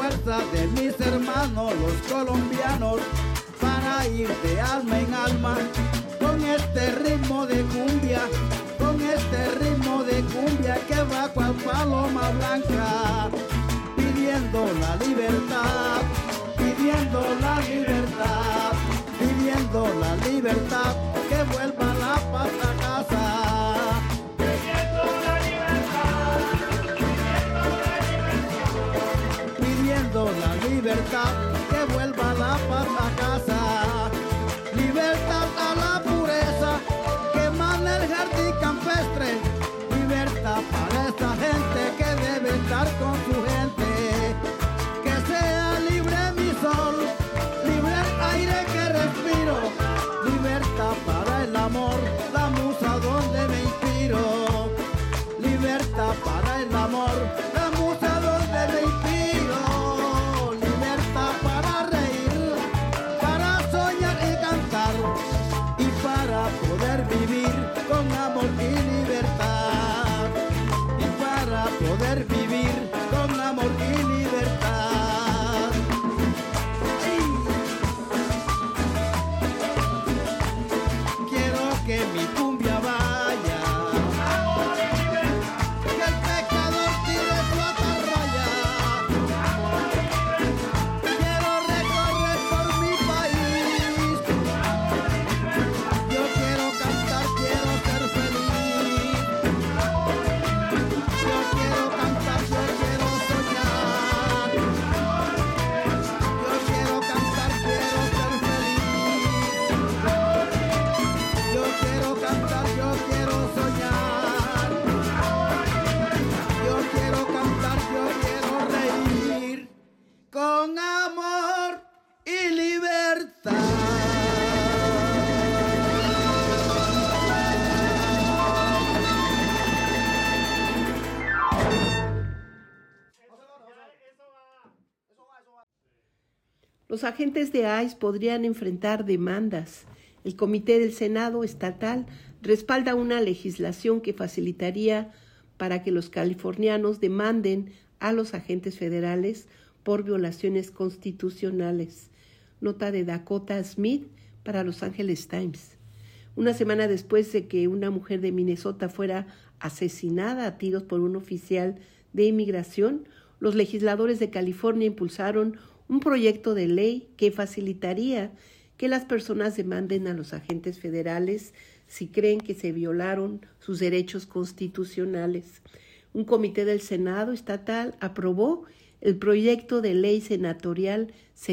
fuerza de mis hermanos los colombianos para ir de alma en alma con este ritmo de cumbia, con este ritmo de cumbia que va cual paloma blanca, pidiendo la libertad, pidiendo la libertad, pidiendo la libertad, que vuelva la paz a casa. Pidiendo la libertad, pidiendo la libertad, que vuelva la paz a casa. Libertad a la pureza que emana el jardín campestre, libertad para esta gente que debe estar con su gente. Que sea libre mi sol, libre el aire que respiro, libertad para el amor, la musa donde me inspiro, libertad para el amor, la musa donde me inspiro, libertad para reír, para soñar y cantar, y para poder vivir con amor y libertad, y para poder vivir con amor y libertad. Quiero que mi cumbia vaya, que el pecador tire su atarraya. Quiero recorrer por mi país, yo quiero cantar, quiero ser feliz. Yo quiero cantar, yo quiero soñar. Yo quiero cantar, quiero ser feliz. Yo quiero cantar, yo quiero soñar. Yo quiero cantar, yo quiero reír con amor y libertad. Los agentes de ICE podrían enfrentar demandas. El Comité del Senado Estatal respalda una legislación que facilitaría para que los californianos demanden a los agentes federales por violaciones constitucionales. Nota de Dakota Smith para Los Angeles Times. Una semana después de que una mujer de Minnesota fuera asesinada a tiros por un oficial de inmigración, los legisladores de California impulsaron un proyecto de ley que facilitaría que las personas demanden a los agentes federales si creen que se violaron sus derechos constitucionales. Un comité del Senado estatal aprobó el proyecto de ley senatorial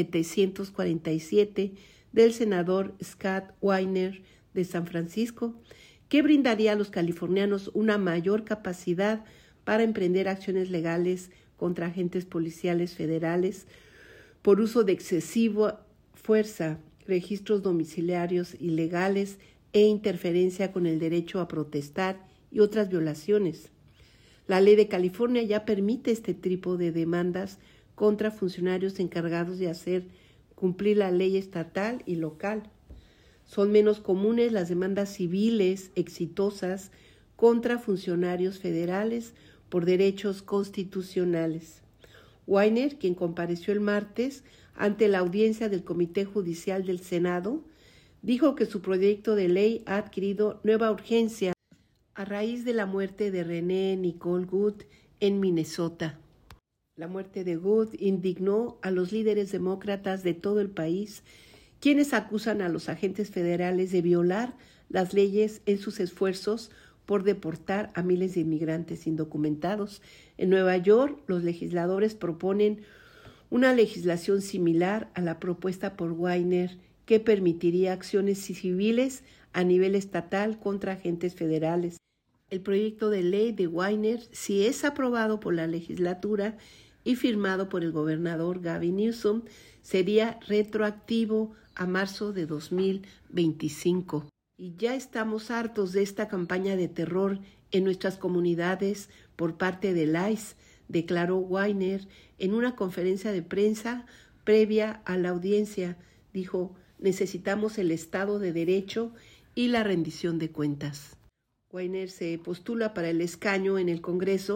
747 del senador Scott Wiener de San Francisco, que brindaría a los californianos una mayor capacidad para emprender acciones legales contra agentes policiales federales por uso de excesiva fuerza, registros domiciliarios ilegales e interferencia con el derecho a protestar y otras violaciones. La ley de California ya permite este tipo de demandas contra funcionarios encargados de hacer cumplir la ley estatal y local. Son menos comunes las demandas civiles exitosas contra funcionarios federales por derechos constitucionales. Wiener, quien compareció el martes ante la audiencia del Comité Judicial del Senado, dijo que su proyecto de ley ha adquirido nueva urgencia a raíz de la muerte de Renee Nicole Good en Minnesota. La muerte de Good indignó a los líderes demócratas de todo el país, quienes acusan a los agentes federales de violar las leyes en sus esfuerzos por deportar a miles de inmigrantes indocumentados. En Nueva York, los legisladores proponen una legislación similar a la propuesta por Wiener, que permitiría acciones civiles a nivel estatal contra agentes federales. El proyecto de ley de Wiener, si es aprobado por la legislatura y firmado por el gobernador Gavin Newsom, sería retroactivo a marzo de 2025. Y ya estamos hartos de esta campaña de terror en nuestras comunidades por parte del ICE, declaró Wiener en una conferencia de prensa previa a la audiencia. Dijo: necesitamos el Estado de Derecho y la rendición de cuentas. Wiener se postula para el escaño en el Congreso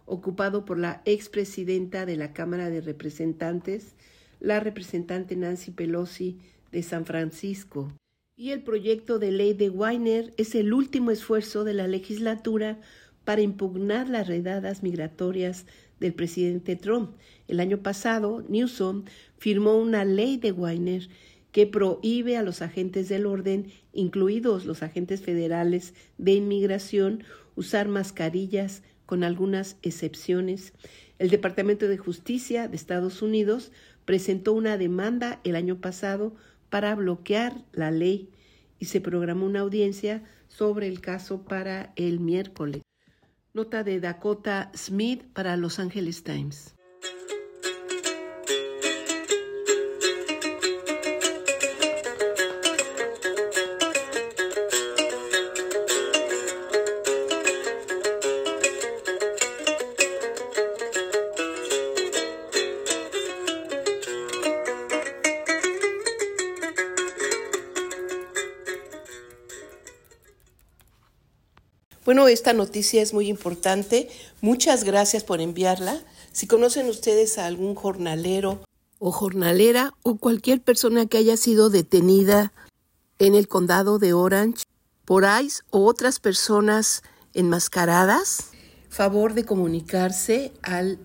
ocupado por la expresidenta de la Cámara de Representantes, la representante Nancy Pelosi de San Francisco. Y el proyecto de ley de Weiner es el último esfuerzo de la legislatura para impugnar las redadas migratorias del presidente Trump. El año pasado, Newsom firmó una ley de Weiner que prohíbe a los agentes del orden, incluidos los agentes federales de inmigración, usar mascarillas con algunas excepciones. El Departamento de Justicia de Estados Unidos presentó una demanda el año pasado para bloquear la ley y se programó una audiencia sobre el caso para el miércoles. Nota de Dakota Smith para Los Angeles Times. Bueno, esta noticia es muy importante. Muchas gracias por enviarla. Si conocen ustedes a algún jornalero o jornalera o cualquier persona que haya sido detenida en el condado de Orange por ICE o otras personas enmascaradas, favor de comunicarse al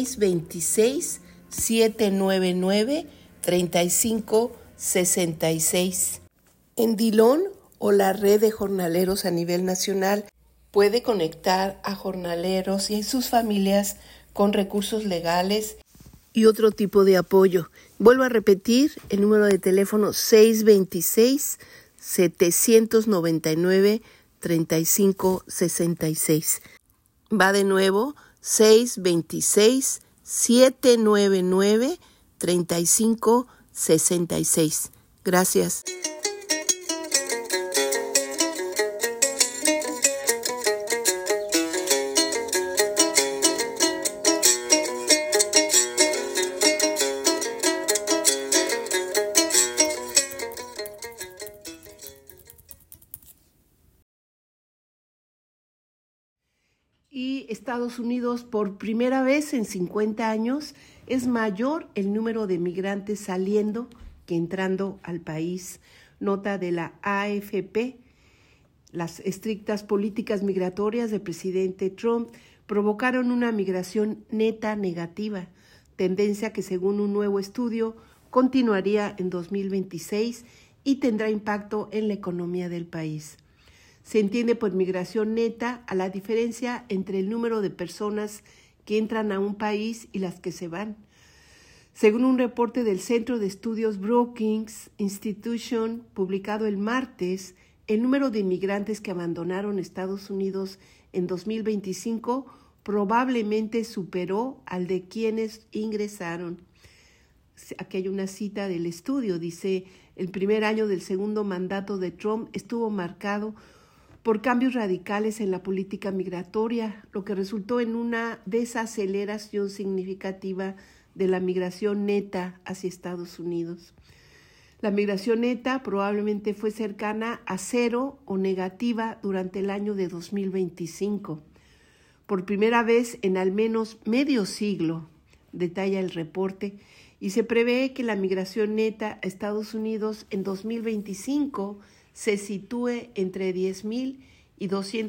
626-799-3566. En Dillon o la red de jornaleros a nivel nacional puede conectar a jornaleros y a sus familias con recursos legales y otro tipo de apoyo. Vuelvo a repetir el número de teléfono 626-799-3566. Va de nuevo, 626-799-3566. Gracias. Y Estados Unidos, por primera vez en 50 años, es mayor el número de migrantes saliendo que entrando al país. Nota de la AFP. Las estrictas políticas migratorias del presidente Trump provocaron una migración neta negativa, tendencia que según un nuevo estudio continuaría en 2026 y tendrá impacto en la economía del país. Se entiende por migración neta a la diferencia entre el número de personas que entran a un país y las que se van. Según un reporte del Centro de Estudios Brookings Institution publicado el martes, el número de inmigrantes que abandonaron Estados Unidos en 2025 probablemente superó al de quienes ingresaron. Aquí hay una cita del estudio, dice: el primer año del segundo mandato de Trump estuvo marcado por cambios radicales en la política migratoria, lo que resultó en una desaceleración significativa de la migración neta hacia Estados Unidos. La migración neta probablemente fue cercana a cero o negativa durante el año de 2025. Por primera vez en al menos medio siglo, detalla el reporte, y se prevé que la migración neta a Estados Unidos en 2025 se sitúe entre 10,000 y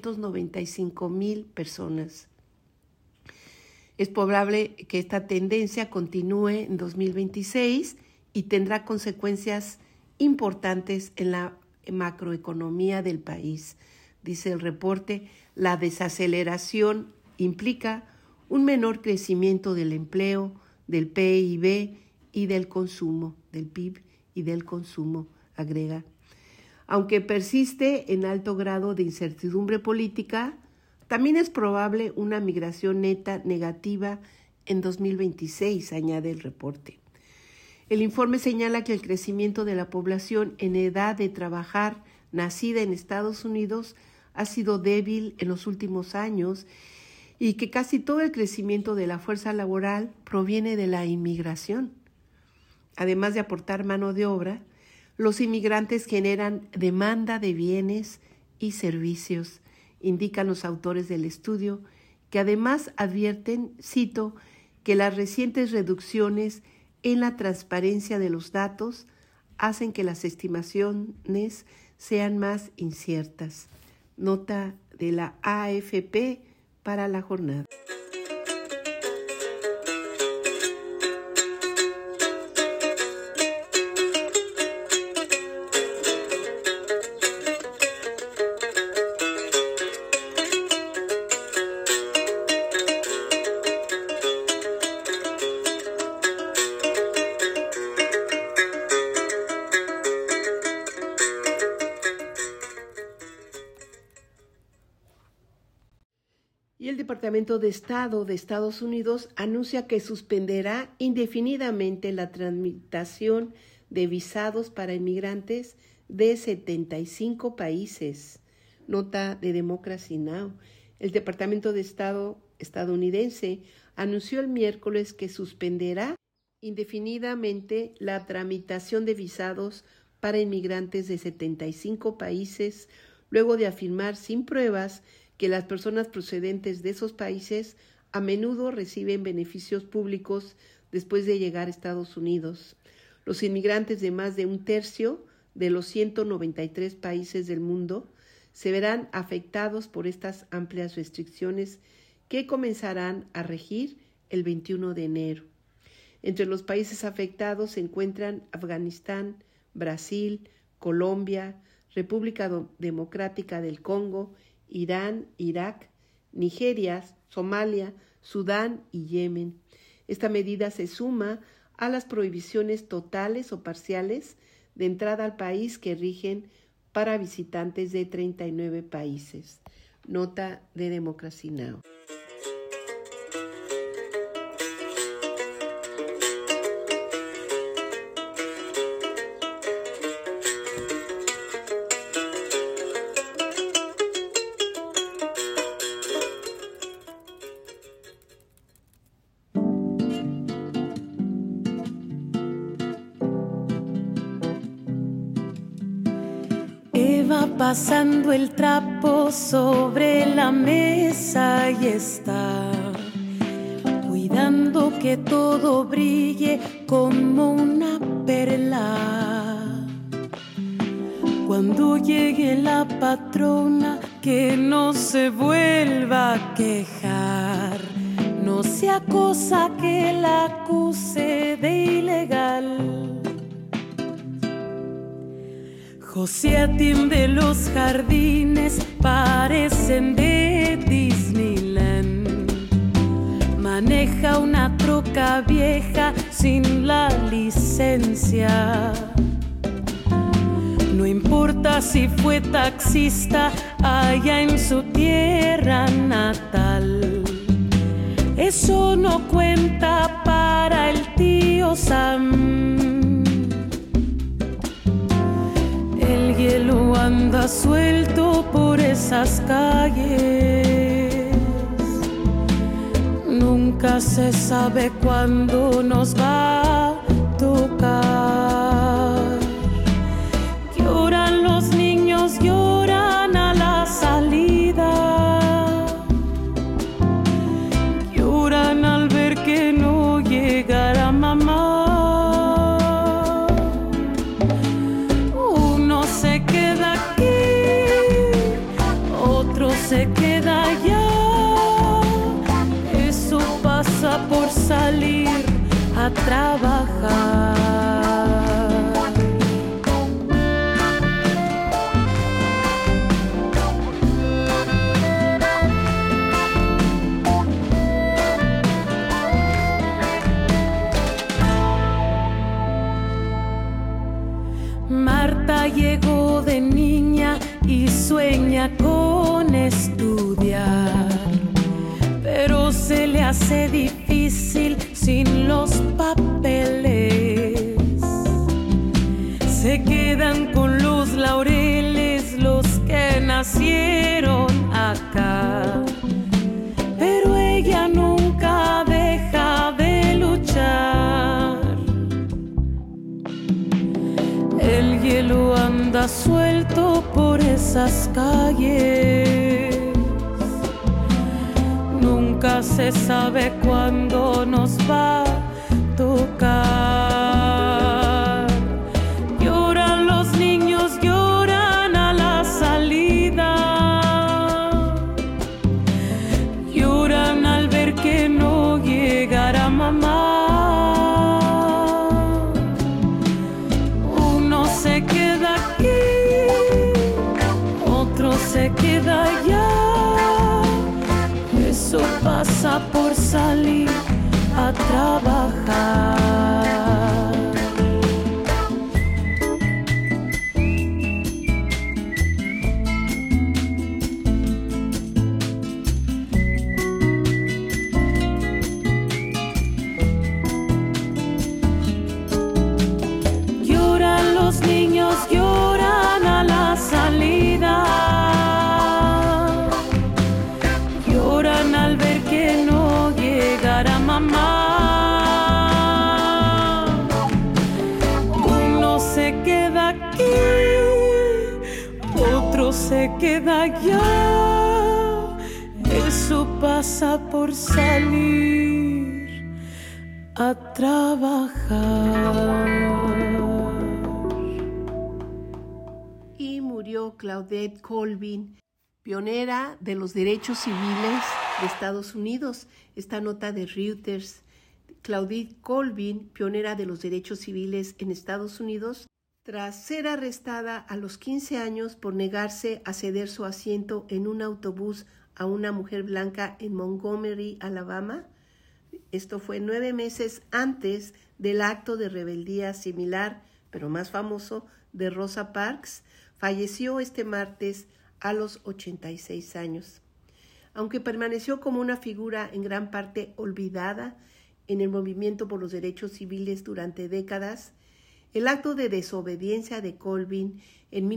295,000 personas. Es probable que esta tendencia continúe en 2026 y tendrá consecuencias importantes en la macroeconomía del país. Dice el reporte, la desaceleración implica un menor crecimiento del empleo, del PIB y del consumo, del PIB y del consumo, agrega. Aunque persiste en alto grado de incertidumbre política, también es probable una migración neta negativa en 2026, añade el reporte. El informe señala que el crecimiento de la población en edad de trabajar nacida en Estados Unidos ha sido débil en los últimos años y que casi todo el crecimiento de la fuerza laboral proviene de la inmigración. Además de aportar mano de obra, los inmigrantes generan demanda de bienes y servicios, indican los autores del estudio, que además advierten, cito, que las recientes reducciones en la transparencia de los datos hacen que las estimaciones sean más inciertas. Nota de la AFP para la jornada. Y el Departamento de Estado de Estados Unidos anuncia que suspenderá indefinidamente la tramitación de visados para inmigrantes de 75 países. Nota de Democracy Now! El Departamento de Estado estadounidense anunció el miércoles que suspenderá indefinidamente la tramitación de visados para inmigrantes de 75 países, luego de afirmar sin pruebas que las personas procedentes de esos países a menudo reciben beneficios públicos después de llegar a Estados Unidos. Los inmigrantes de más de un tercio de los 193 países del mundo se verán afectados por estas amplias restricciones que comenzarán a regir el 21 de enero. Entre los países afectados se encuentran Afganistán, Brasil, Colombia, República Democrática del Congo, Irán, Irak, Nigeria, Somalia, Sudán y Yemen. Esta medida se suma a las prohibiciones totales o parciales de entrada al país que rigen para visitantes de 39 países. Nota de Democracy Now! Va pasando el trapo sobre la mesa y está cuidando que todo brille como una perla. Cuando llegue la patrona, que no se vuelva a quejar, no sea cosa que la acuse de ilegal. José atiende los jardines, parecen de Disneyland. Maneja una troca vieja sin la licencia. No importa si fue taxista allá en su tierra natal. Eso no cuenta para el tío Sam. El hielo anda suelto por esas calles. Nunca se sabe cuándo nos va a tocar. Lloran los niños, lloran a la salida. Lloran al ver que no llegará mamá. Se queda allá, eso pasa por salir a trabajar. Marta llegó de niña y sueña con estudiar, pero se le hace difícil sin los papeles. Se quedan con los laureles los que nacieron acá, pero ella nunca deja de luchar. El hielo anda suelto por esas calles. Nunca nunca se sabe cuándo nos va a tocar. Lloran los niños, lloran a la salida, lloran al ver que no llegará mamá. Uno se queda aquí, otro se queda allá. Eso pasa por salir a trabajar. Lloran los niños, lloran a la salida, lloran al ver que no llegará mamá. Uno se queda aquí, otro se queda allá. Eso pasa por salir a trabajar. Y murió Claudette Colvin, pionera de los derechos civiles de Estados Unidos. Esta nota de Reuters. Claudette Colvin, pionera de los derechos civiles en Estados Unidos, tras ser arrestada a los 15 años por negarse a ceder su asiento en un autobús a una mujer blanca en Montgomery, Alabama. Esto fue 9 meses antes del acto de rebeldía similar, pero más famoso, de Rosa Parks. Falleció este martes a los 86 años. Aunque permaneció como una figura en gran parte olvidada en el movimiento por los derechos civiles durante décadas, el acto de desobediencia de Colvin en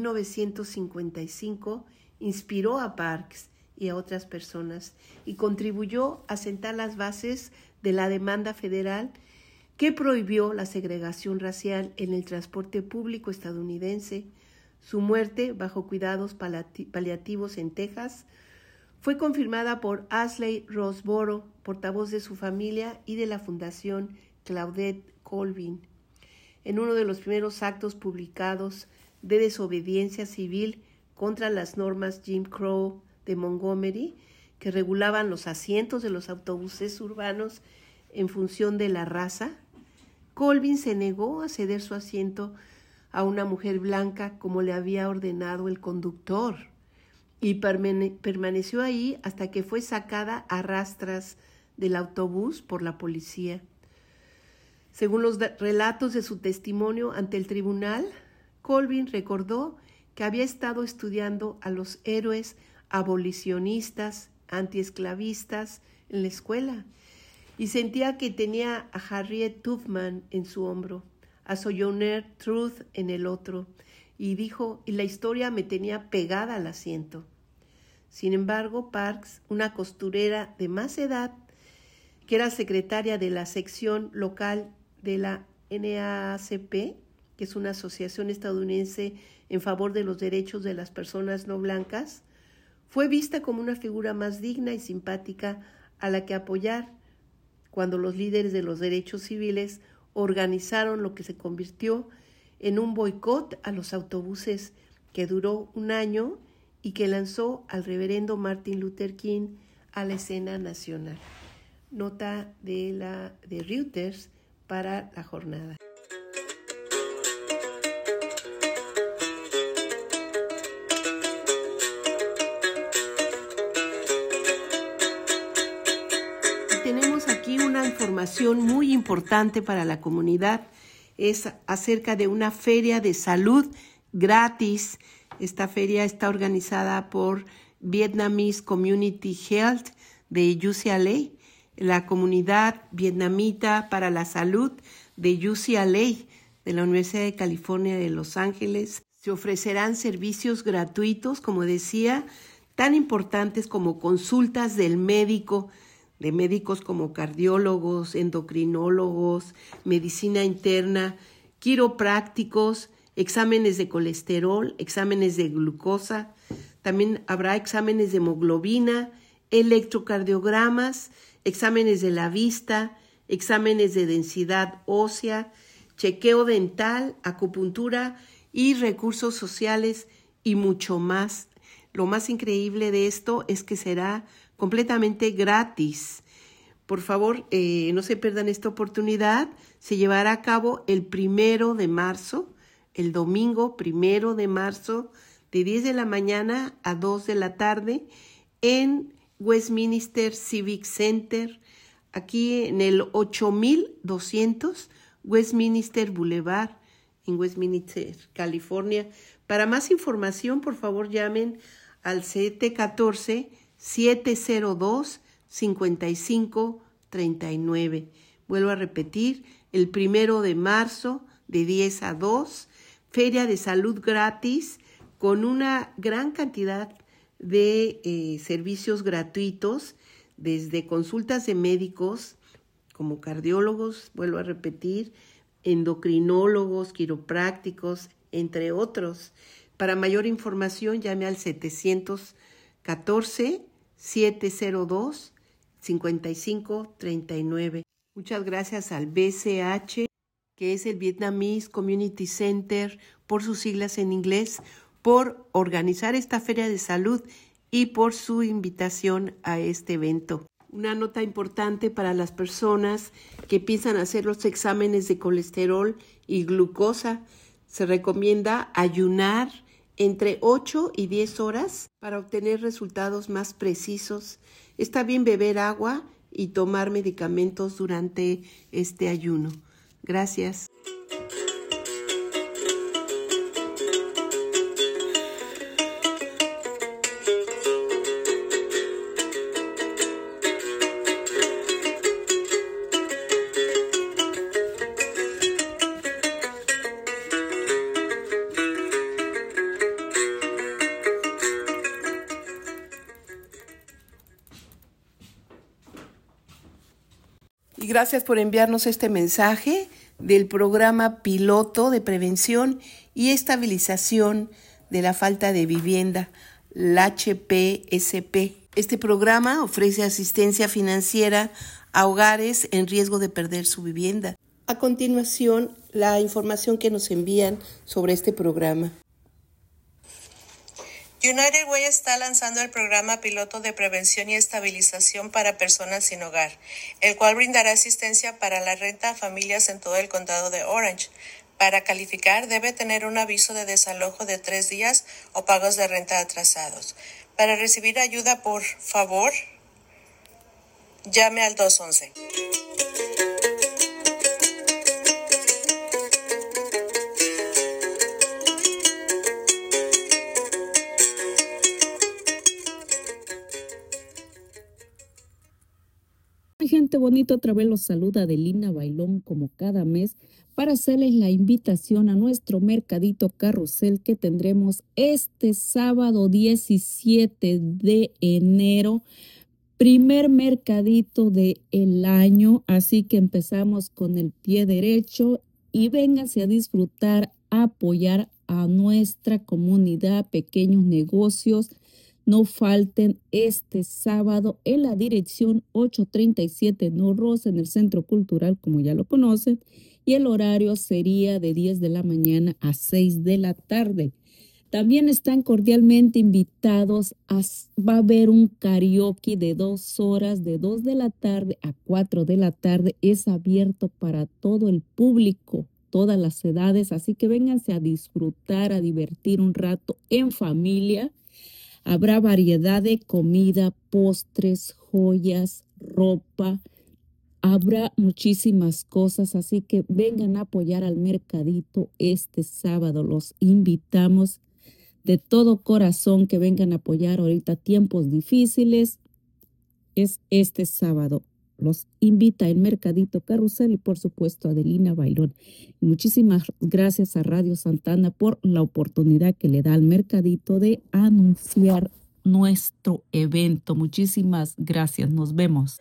1955 inspiró a Parks y a otras personas y contribuyó a sentar las bases de la demanda federal que prohibió la segregación racial en el transporte público estadounidense. Su muerte, bajo cuidados paliativos en Texas, fue confirmada por Ashley Roseboro, portavoz de su familia y de la Fundación Claudette Colvin. En uno de los primeros actos publicados de desobediencia civil contra las normas Jim Crow de Montgomery, que regulaban los asientos de los autobuses urbanos en función de la raza, Colvin se negó a ceder su asiento a una mujer blanca como le había ordenado el conductor y permaneció ahí hasta que fue sacada a rastras del autobús por la policía. Según los relatos de su testimonio ante el tribunal, Colvin recordó que había estado estudiando a los héroes abolicionistas, antiesclavistas en la escuela y sentía que tenía a Harriet Tubman en su hombro, a Sojourner Truth en el otro, y dijo, y la historia me tenía pegada al asiento. Sin embargo, Parks, una costurera de más edad, que era secretaria de la sección local de la NAACP, que es una asociación estadounidense en favor de los derechos de las personas no blancas, fue vista como una figura más digna y simpática a la que apoyar cuando los líderes de los derechos civiles organizaron lo que se convirtió en un boicot a los autobuses que duró 1 año y que lanzó al reverendo Martin Luther King a la escena nacional. Nota de Reuters para la jornada. Tenemos aquí una información muy importante para la comunidad. Es acerca de una feria de salud gratis. Esta feria está organizada por Vietnamese Community Health de UCLA, la comunidad vietnamita para la salud de UCLA, de la Universidad de California de Los Ángeles. Se ofrecerán servicios gratuitos, como decía, tan importantes como consultas del médico, de médicos como cardiólogos, endocrinólogos, medicina interna, quiroprácticos, exámenes de colesterol, exámenes de glucosa. También habrá exámenes de hemoglobina, electrocardiogramas, exámenes de la vista, exámenes de densidad ósea, chequeo dental, acupuntura y recursos sociales y mucho más. Lo más increíble de esto es que será completamente gratis. Por favor, no se pierdan esta oportunidad. Se llevará a cabo el 1 de marzo, el domingo 1 de marzo, de 10 de la mañana a 2 de la tarde, en Westminster Civic Center, aquí en el 8200 Westminster Boulevard, en Westminster, California. Para más información, por favor, llamen al 714-702-5539. Vuelvo a repetir, el 1 de marzo, de 10 a 2, feria de salud gratis, con una gran cantidad de servicios gratuitos, desde consultas de médicos como cardiólogos, vuelvo a repetir, endocrinólogos, quiroprácticos, entre otros. Para mayor información, llame al 714-702-5539. Muchas gracias al BCH, que es el Vietnamese Community Center, por sus siglas en inglés, por organizar esta feria de salud y por su invitación a este evento. Una nota importante para las personas que piensan hacer los exámenes de colesterol y glucosa. Se recomienda ayunar entre 8 y 10 horas para obtener resultados más precisos. Está bien beber agua y tomar medicamentos durante este ayuno. Gracias. Y gracias por enviarnos este mensaje del programa piloto de prevención y estabilización de la falta de vivienda, el HPSP. Este programa ofrece asistencia financiera a hogares en riesgo de perder su vivienda. A continuación, la información que nos envían sobre este programa. United Way está lanzando el programa piloto de prevención y estabilización para personas sin hogar, el cual brindará asistencia para la renta a familias en todo el condado de Orange. Para calificar, debe tener un aviso de desalojo de 3 días o pagos de renta atrasados. Para recibir ayuda, por favor, llame al 211. Gente bonita, otra vez los saluda Adelina Bailón como cada mes para hacerles la invitación a nuestro mercadito carrusel que tendremos este sábado 17 de enero, primer mercadito del año, así que empezamos con el pie derecho y vénganse a disfrutar, a apoyar a nuestra comunidad, pequeños negocios. No falten este sábado en la dirección 837 North Ross, en el Centro Cultural, como ya lo conocen, y el horario sería de 10 de la mañana a 6 de la tarde. También están cordialmente invitados, va a haber un karaoke de 2 horas, de 2 de la tarde a 4 de la tarde. Es abierto para todo el público, todas las edades, así que vénganse a disfrutar, a divertir un rato en familia. Habrá variedad de comida, postres, joyas, ropa. Habrá muchísimas cosas, así que vengan a apoyar al mercadito este sábado. Los invitamos de todo corazón que vengan a apoyar ahorita tiempos difíciles. Es este sábado. Los invita el Mercadito Carrusel y por supuesto Adelina Bailón. Muchísimas gracias a Radio Santana por la oportunidad que le da al Mercadito de anunciar nuestro evento. Muchísimas gracias. Nos vemos.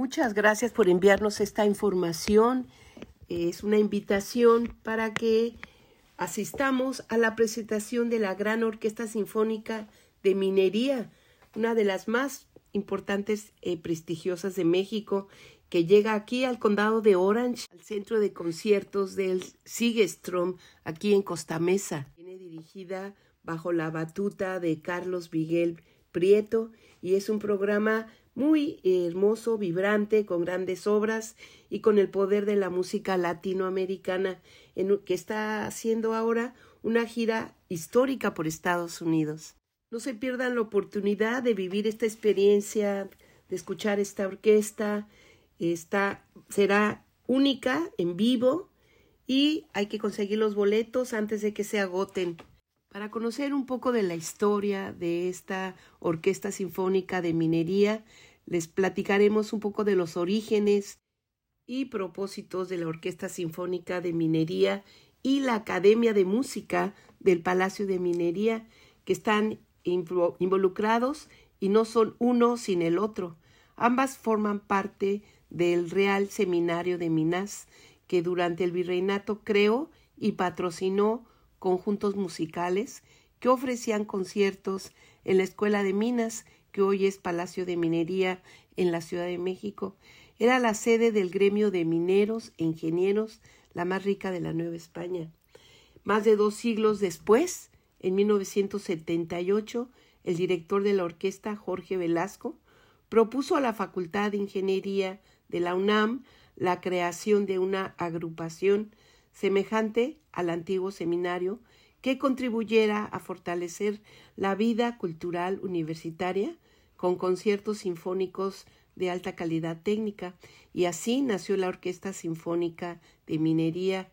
Muchas gracias por enviarnos esta información. Es una invitación para que asistamos a la presentación de la Gran Orquesta Sinfónica de Minería, una de las más importantes y prestigiosas de México, que llega aquí al condado de Orange, al centro de conciertos del Segerstrom, aquí en Costa Mesa. Viene dirigida bajo la batuta de Carlos Miguel Prieto y es un programa muy hermoso, vibrante, con grandes obras y con el poder de la música latinoamericana, que está haciendo ahora una gira histórica por Estados Unidos. No se pierdan la oportunidad de vivir esta experiencia, de escuchar esta orquesta. Será única, en vivo, y hay que conseguir los boletos antes de que se agoten. Para conocer un poco de la historia de esta Orquesta Sinfónica de Minería, les platicaremos un poco de los orígenes y propósitos de la Orquesta Sinfónica de Minería y la Academia de Música del Palacio de Minería, que están involucrados y no son uno sin el otro. Ambas forman parte del Real Seminario de Minas, que durante el virreinato creó y patrocinó conjuntos musicales que ofrecían conciertos en la Escuela de Minas, que hoy es Palacio de Minería en la Ciudad de México. Era la sede del gremio de mineros e ingenieros, la más rica de la Nueva España. Más de 2 siglos después, en 1978, el director de la orquesta, Jorge Velasco, propuso a la Facultad de Ingeniería de la UNAM la creación de una agrupación semejante al antiguo seminario que contribuyera a fortalecer la vida cultural universitaria con conciertos sinfónicos de alta calidad técnica, y así nació la Orquesta Sinfónica de Minería,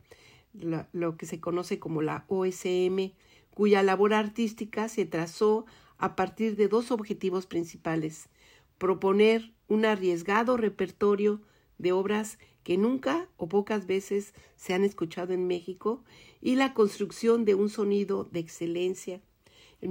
lo que se conoce como la OSM, cuya labor artística se trazó a partir de 2 objetivos principales: proponer un arriesgado repertorio de obras que nunca o pocas veces se han escuchado en México, y la construcción de un sonido de excelencia. En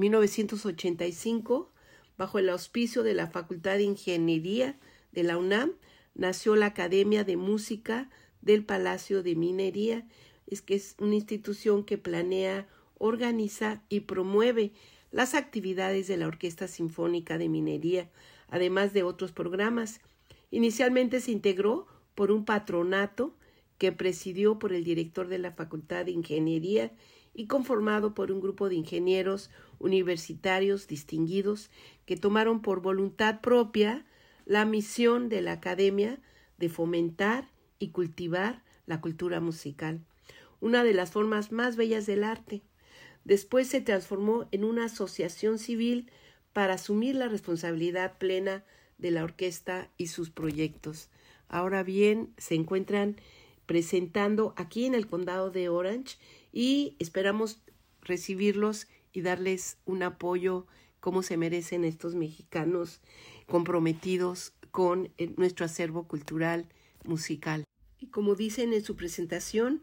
1985, bajo el auspicio de la Facultad de Ingeniería de la UNAM, nació la Academia de Música del Palacio de Minería. Es una institución que planea, organiza y promueve las actividades de la Orquesta Sinfónica de Minería, además de otros programas. Inicialmente se integró por un patronato que presidió por el director de la Facultad de Ingeniería y conformado por un grupo de ingenieros universitarios distinguidos que tomaron por voluntad propia la misión de la Academia de fomentar y cultivar la cultura musical, una de las formas más bellas del arte. Después se transformó en una asociación civil para asumir la responsabilidad plena de la orquesta y sus proyectos. Ahora bien, se encuentran presentando aquí en el condado de Orange y esperamos recibirlos y darles un apoyo como se merecen estos mexicanos comprometidos con nuestro acervo cultural musical. Y como dicen en su presentación,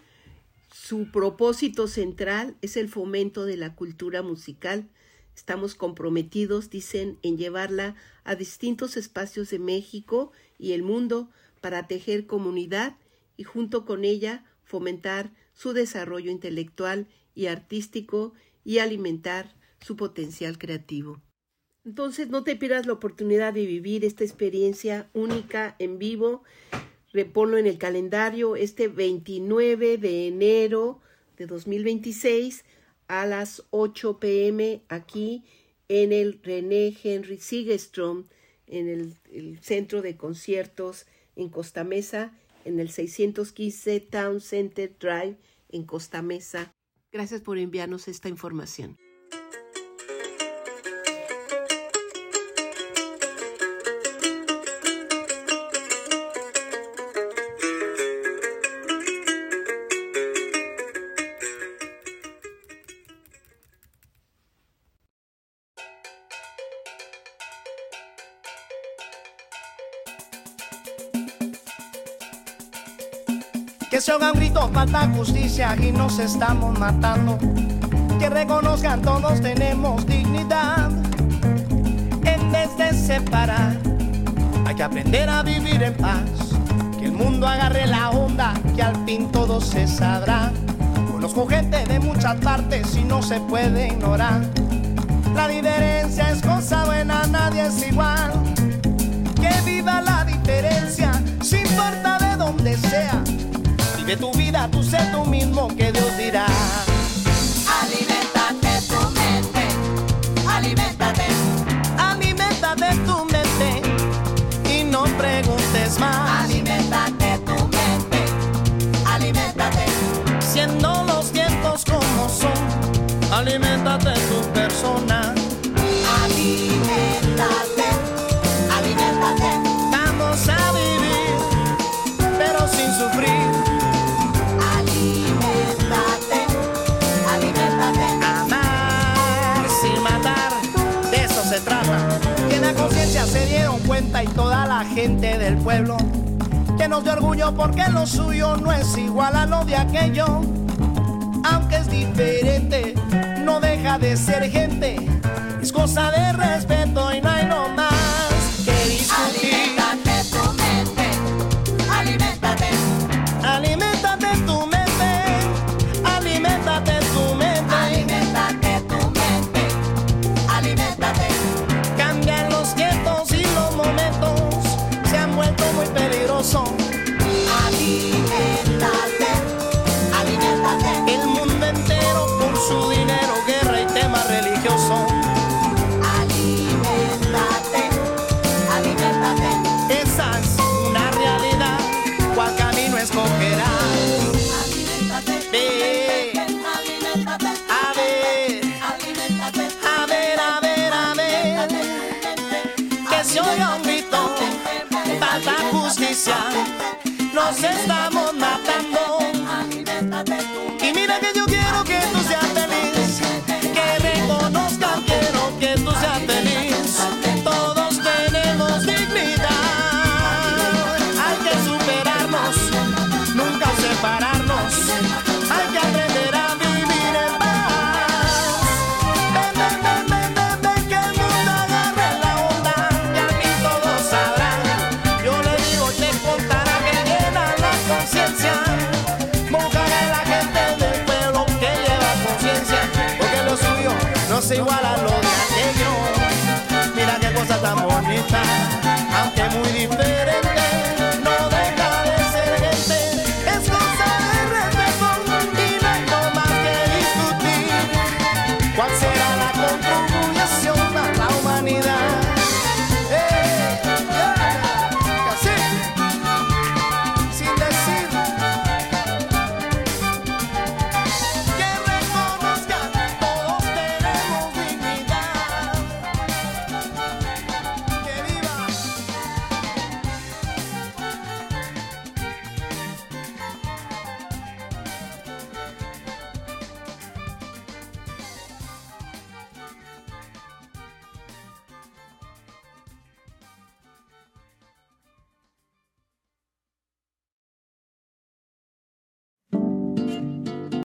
su propósito central es el fomento de la cultura musical. Estamos comprometidos, dicen, en llevarla a distintos espacios de México y el mundo para tejer comunidad y junto con ella fomentar su desarrollo intelectual y artístico y alimentar su potencial creativo. Entonces, no te pierdas la oportunidad de vivir esta experiencia única en vivo. Reponlo en el calendario este 29 de enero de 2026 a las 8 p.m. aquí en el René Henry Segerstrom, en el centro de conciertos en Costa Mesa, en el 615 Town Center Drive en Costa Mesa. Gracias por enviarnos esta información. Que se oigan gritos, falta justicia y nos estamos matando. Que reconozcan todos tenemos dignidad. En vez de separar, Hay que aprender a vivir en paz, que el mundo agarre la onda, que al fin todo se sabrá. Conozco gente de muchas partes y no se puede ignorar. La diferencia es cosa buena, nadie es igual. Que viva la diferencia, sin importa de donde sea. Vive tu vida, tú sé tú mismo, que Dios dirá. Aliméntate tu mente, aliméntate. Aliméntate tu mente y no preguntes más. Aliméntate tu mente, aliméntate. Siendo los tiempos como son, aliméntate tu persona. Aliméntate, aliméntate. Vamos a vivir, pero sin sufrir. Aliméntate, aliméntate. Amar sin matar, de eso se trata. Que en la conciencia se dieron cuenta y toda la gente del pueblo, que nos dio orgullo porque lo suyo no es igual a lo de aquello. Aunque es diferente, no deja de ser gente. Es cosa de respeto y no hay no más que discutir. Aliméntate tu mente, aliméntate. Aliméntate tu mente, aliméntate tu mente. Aliméntate tu mente, aliméntate. Cambian los tiempos y los momentos se han vuelto muy peligrosos. Aliméntate, aliméntate. El mundo entero por su dinero, guerra y tema religioso. Aliméntate, aliméntate. Esa es una realidad, ¿cuál camino escogerás? Aliméntate, Ve, aliméntate. a ver, Aliméntate, a ver, a ver, a ver, que se oiga un grito, falta justicia, nos estamos matando. Y mira que yo quiero que tú seas feliz, que reconozcan, quiero que tú seas feliz. Todos tenemos dignidad, hay que superarnos, nunca separarnos, hay que aprender a vivir en paz. Ven, ven, ven, ven, ven, ven, que el mundo agarre la onda, que aquí todos sabrán. Yo le digo, te contará que llena la conciencia. Buscar a la gente del pueblo que lleva conciencia, porque lo suyo no se iguala a lo de aquello. Mira qué cosa tan bonita, aunque muy diferente.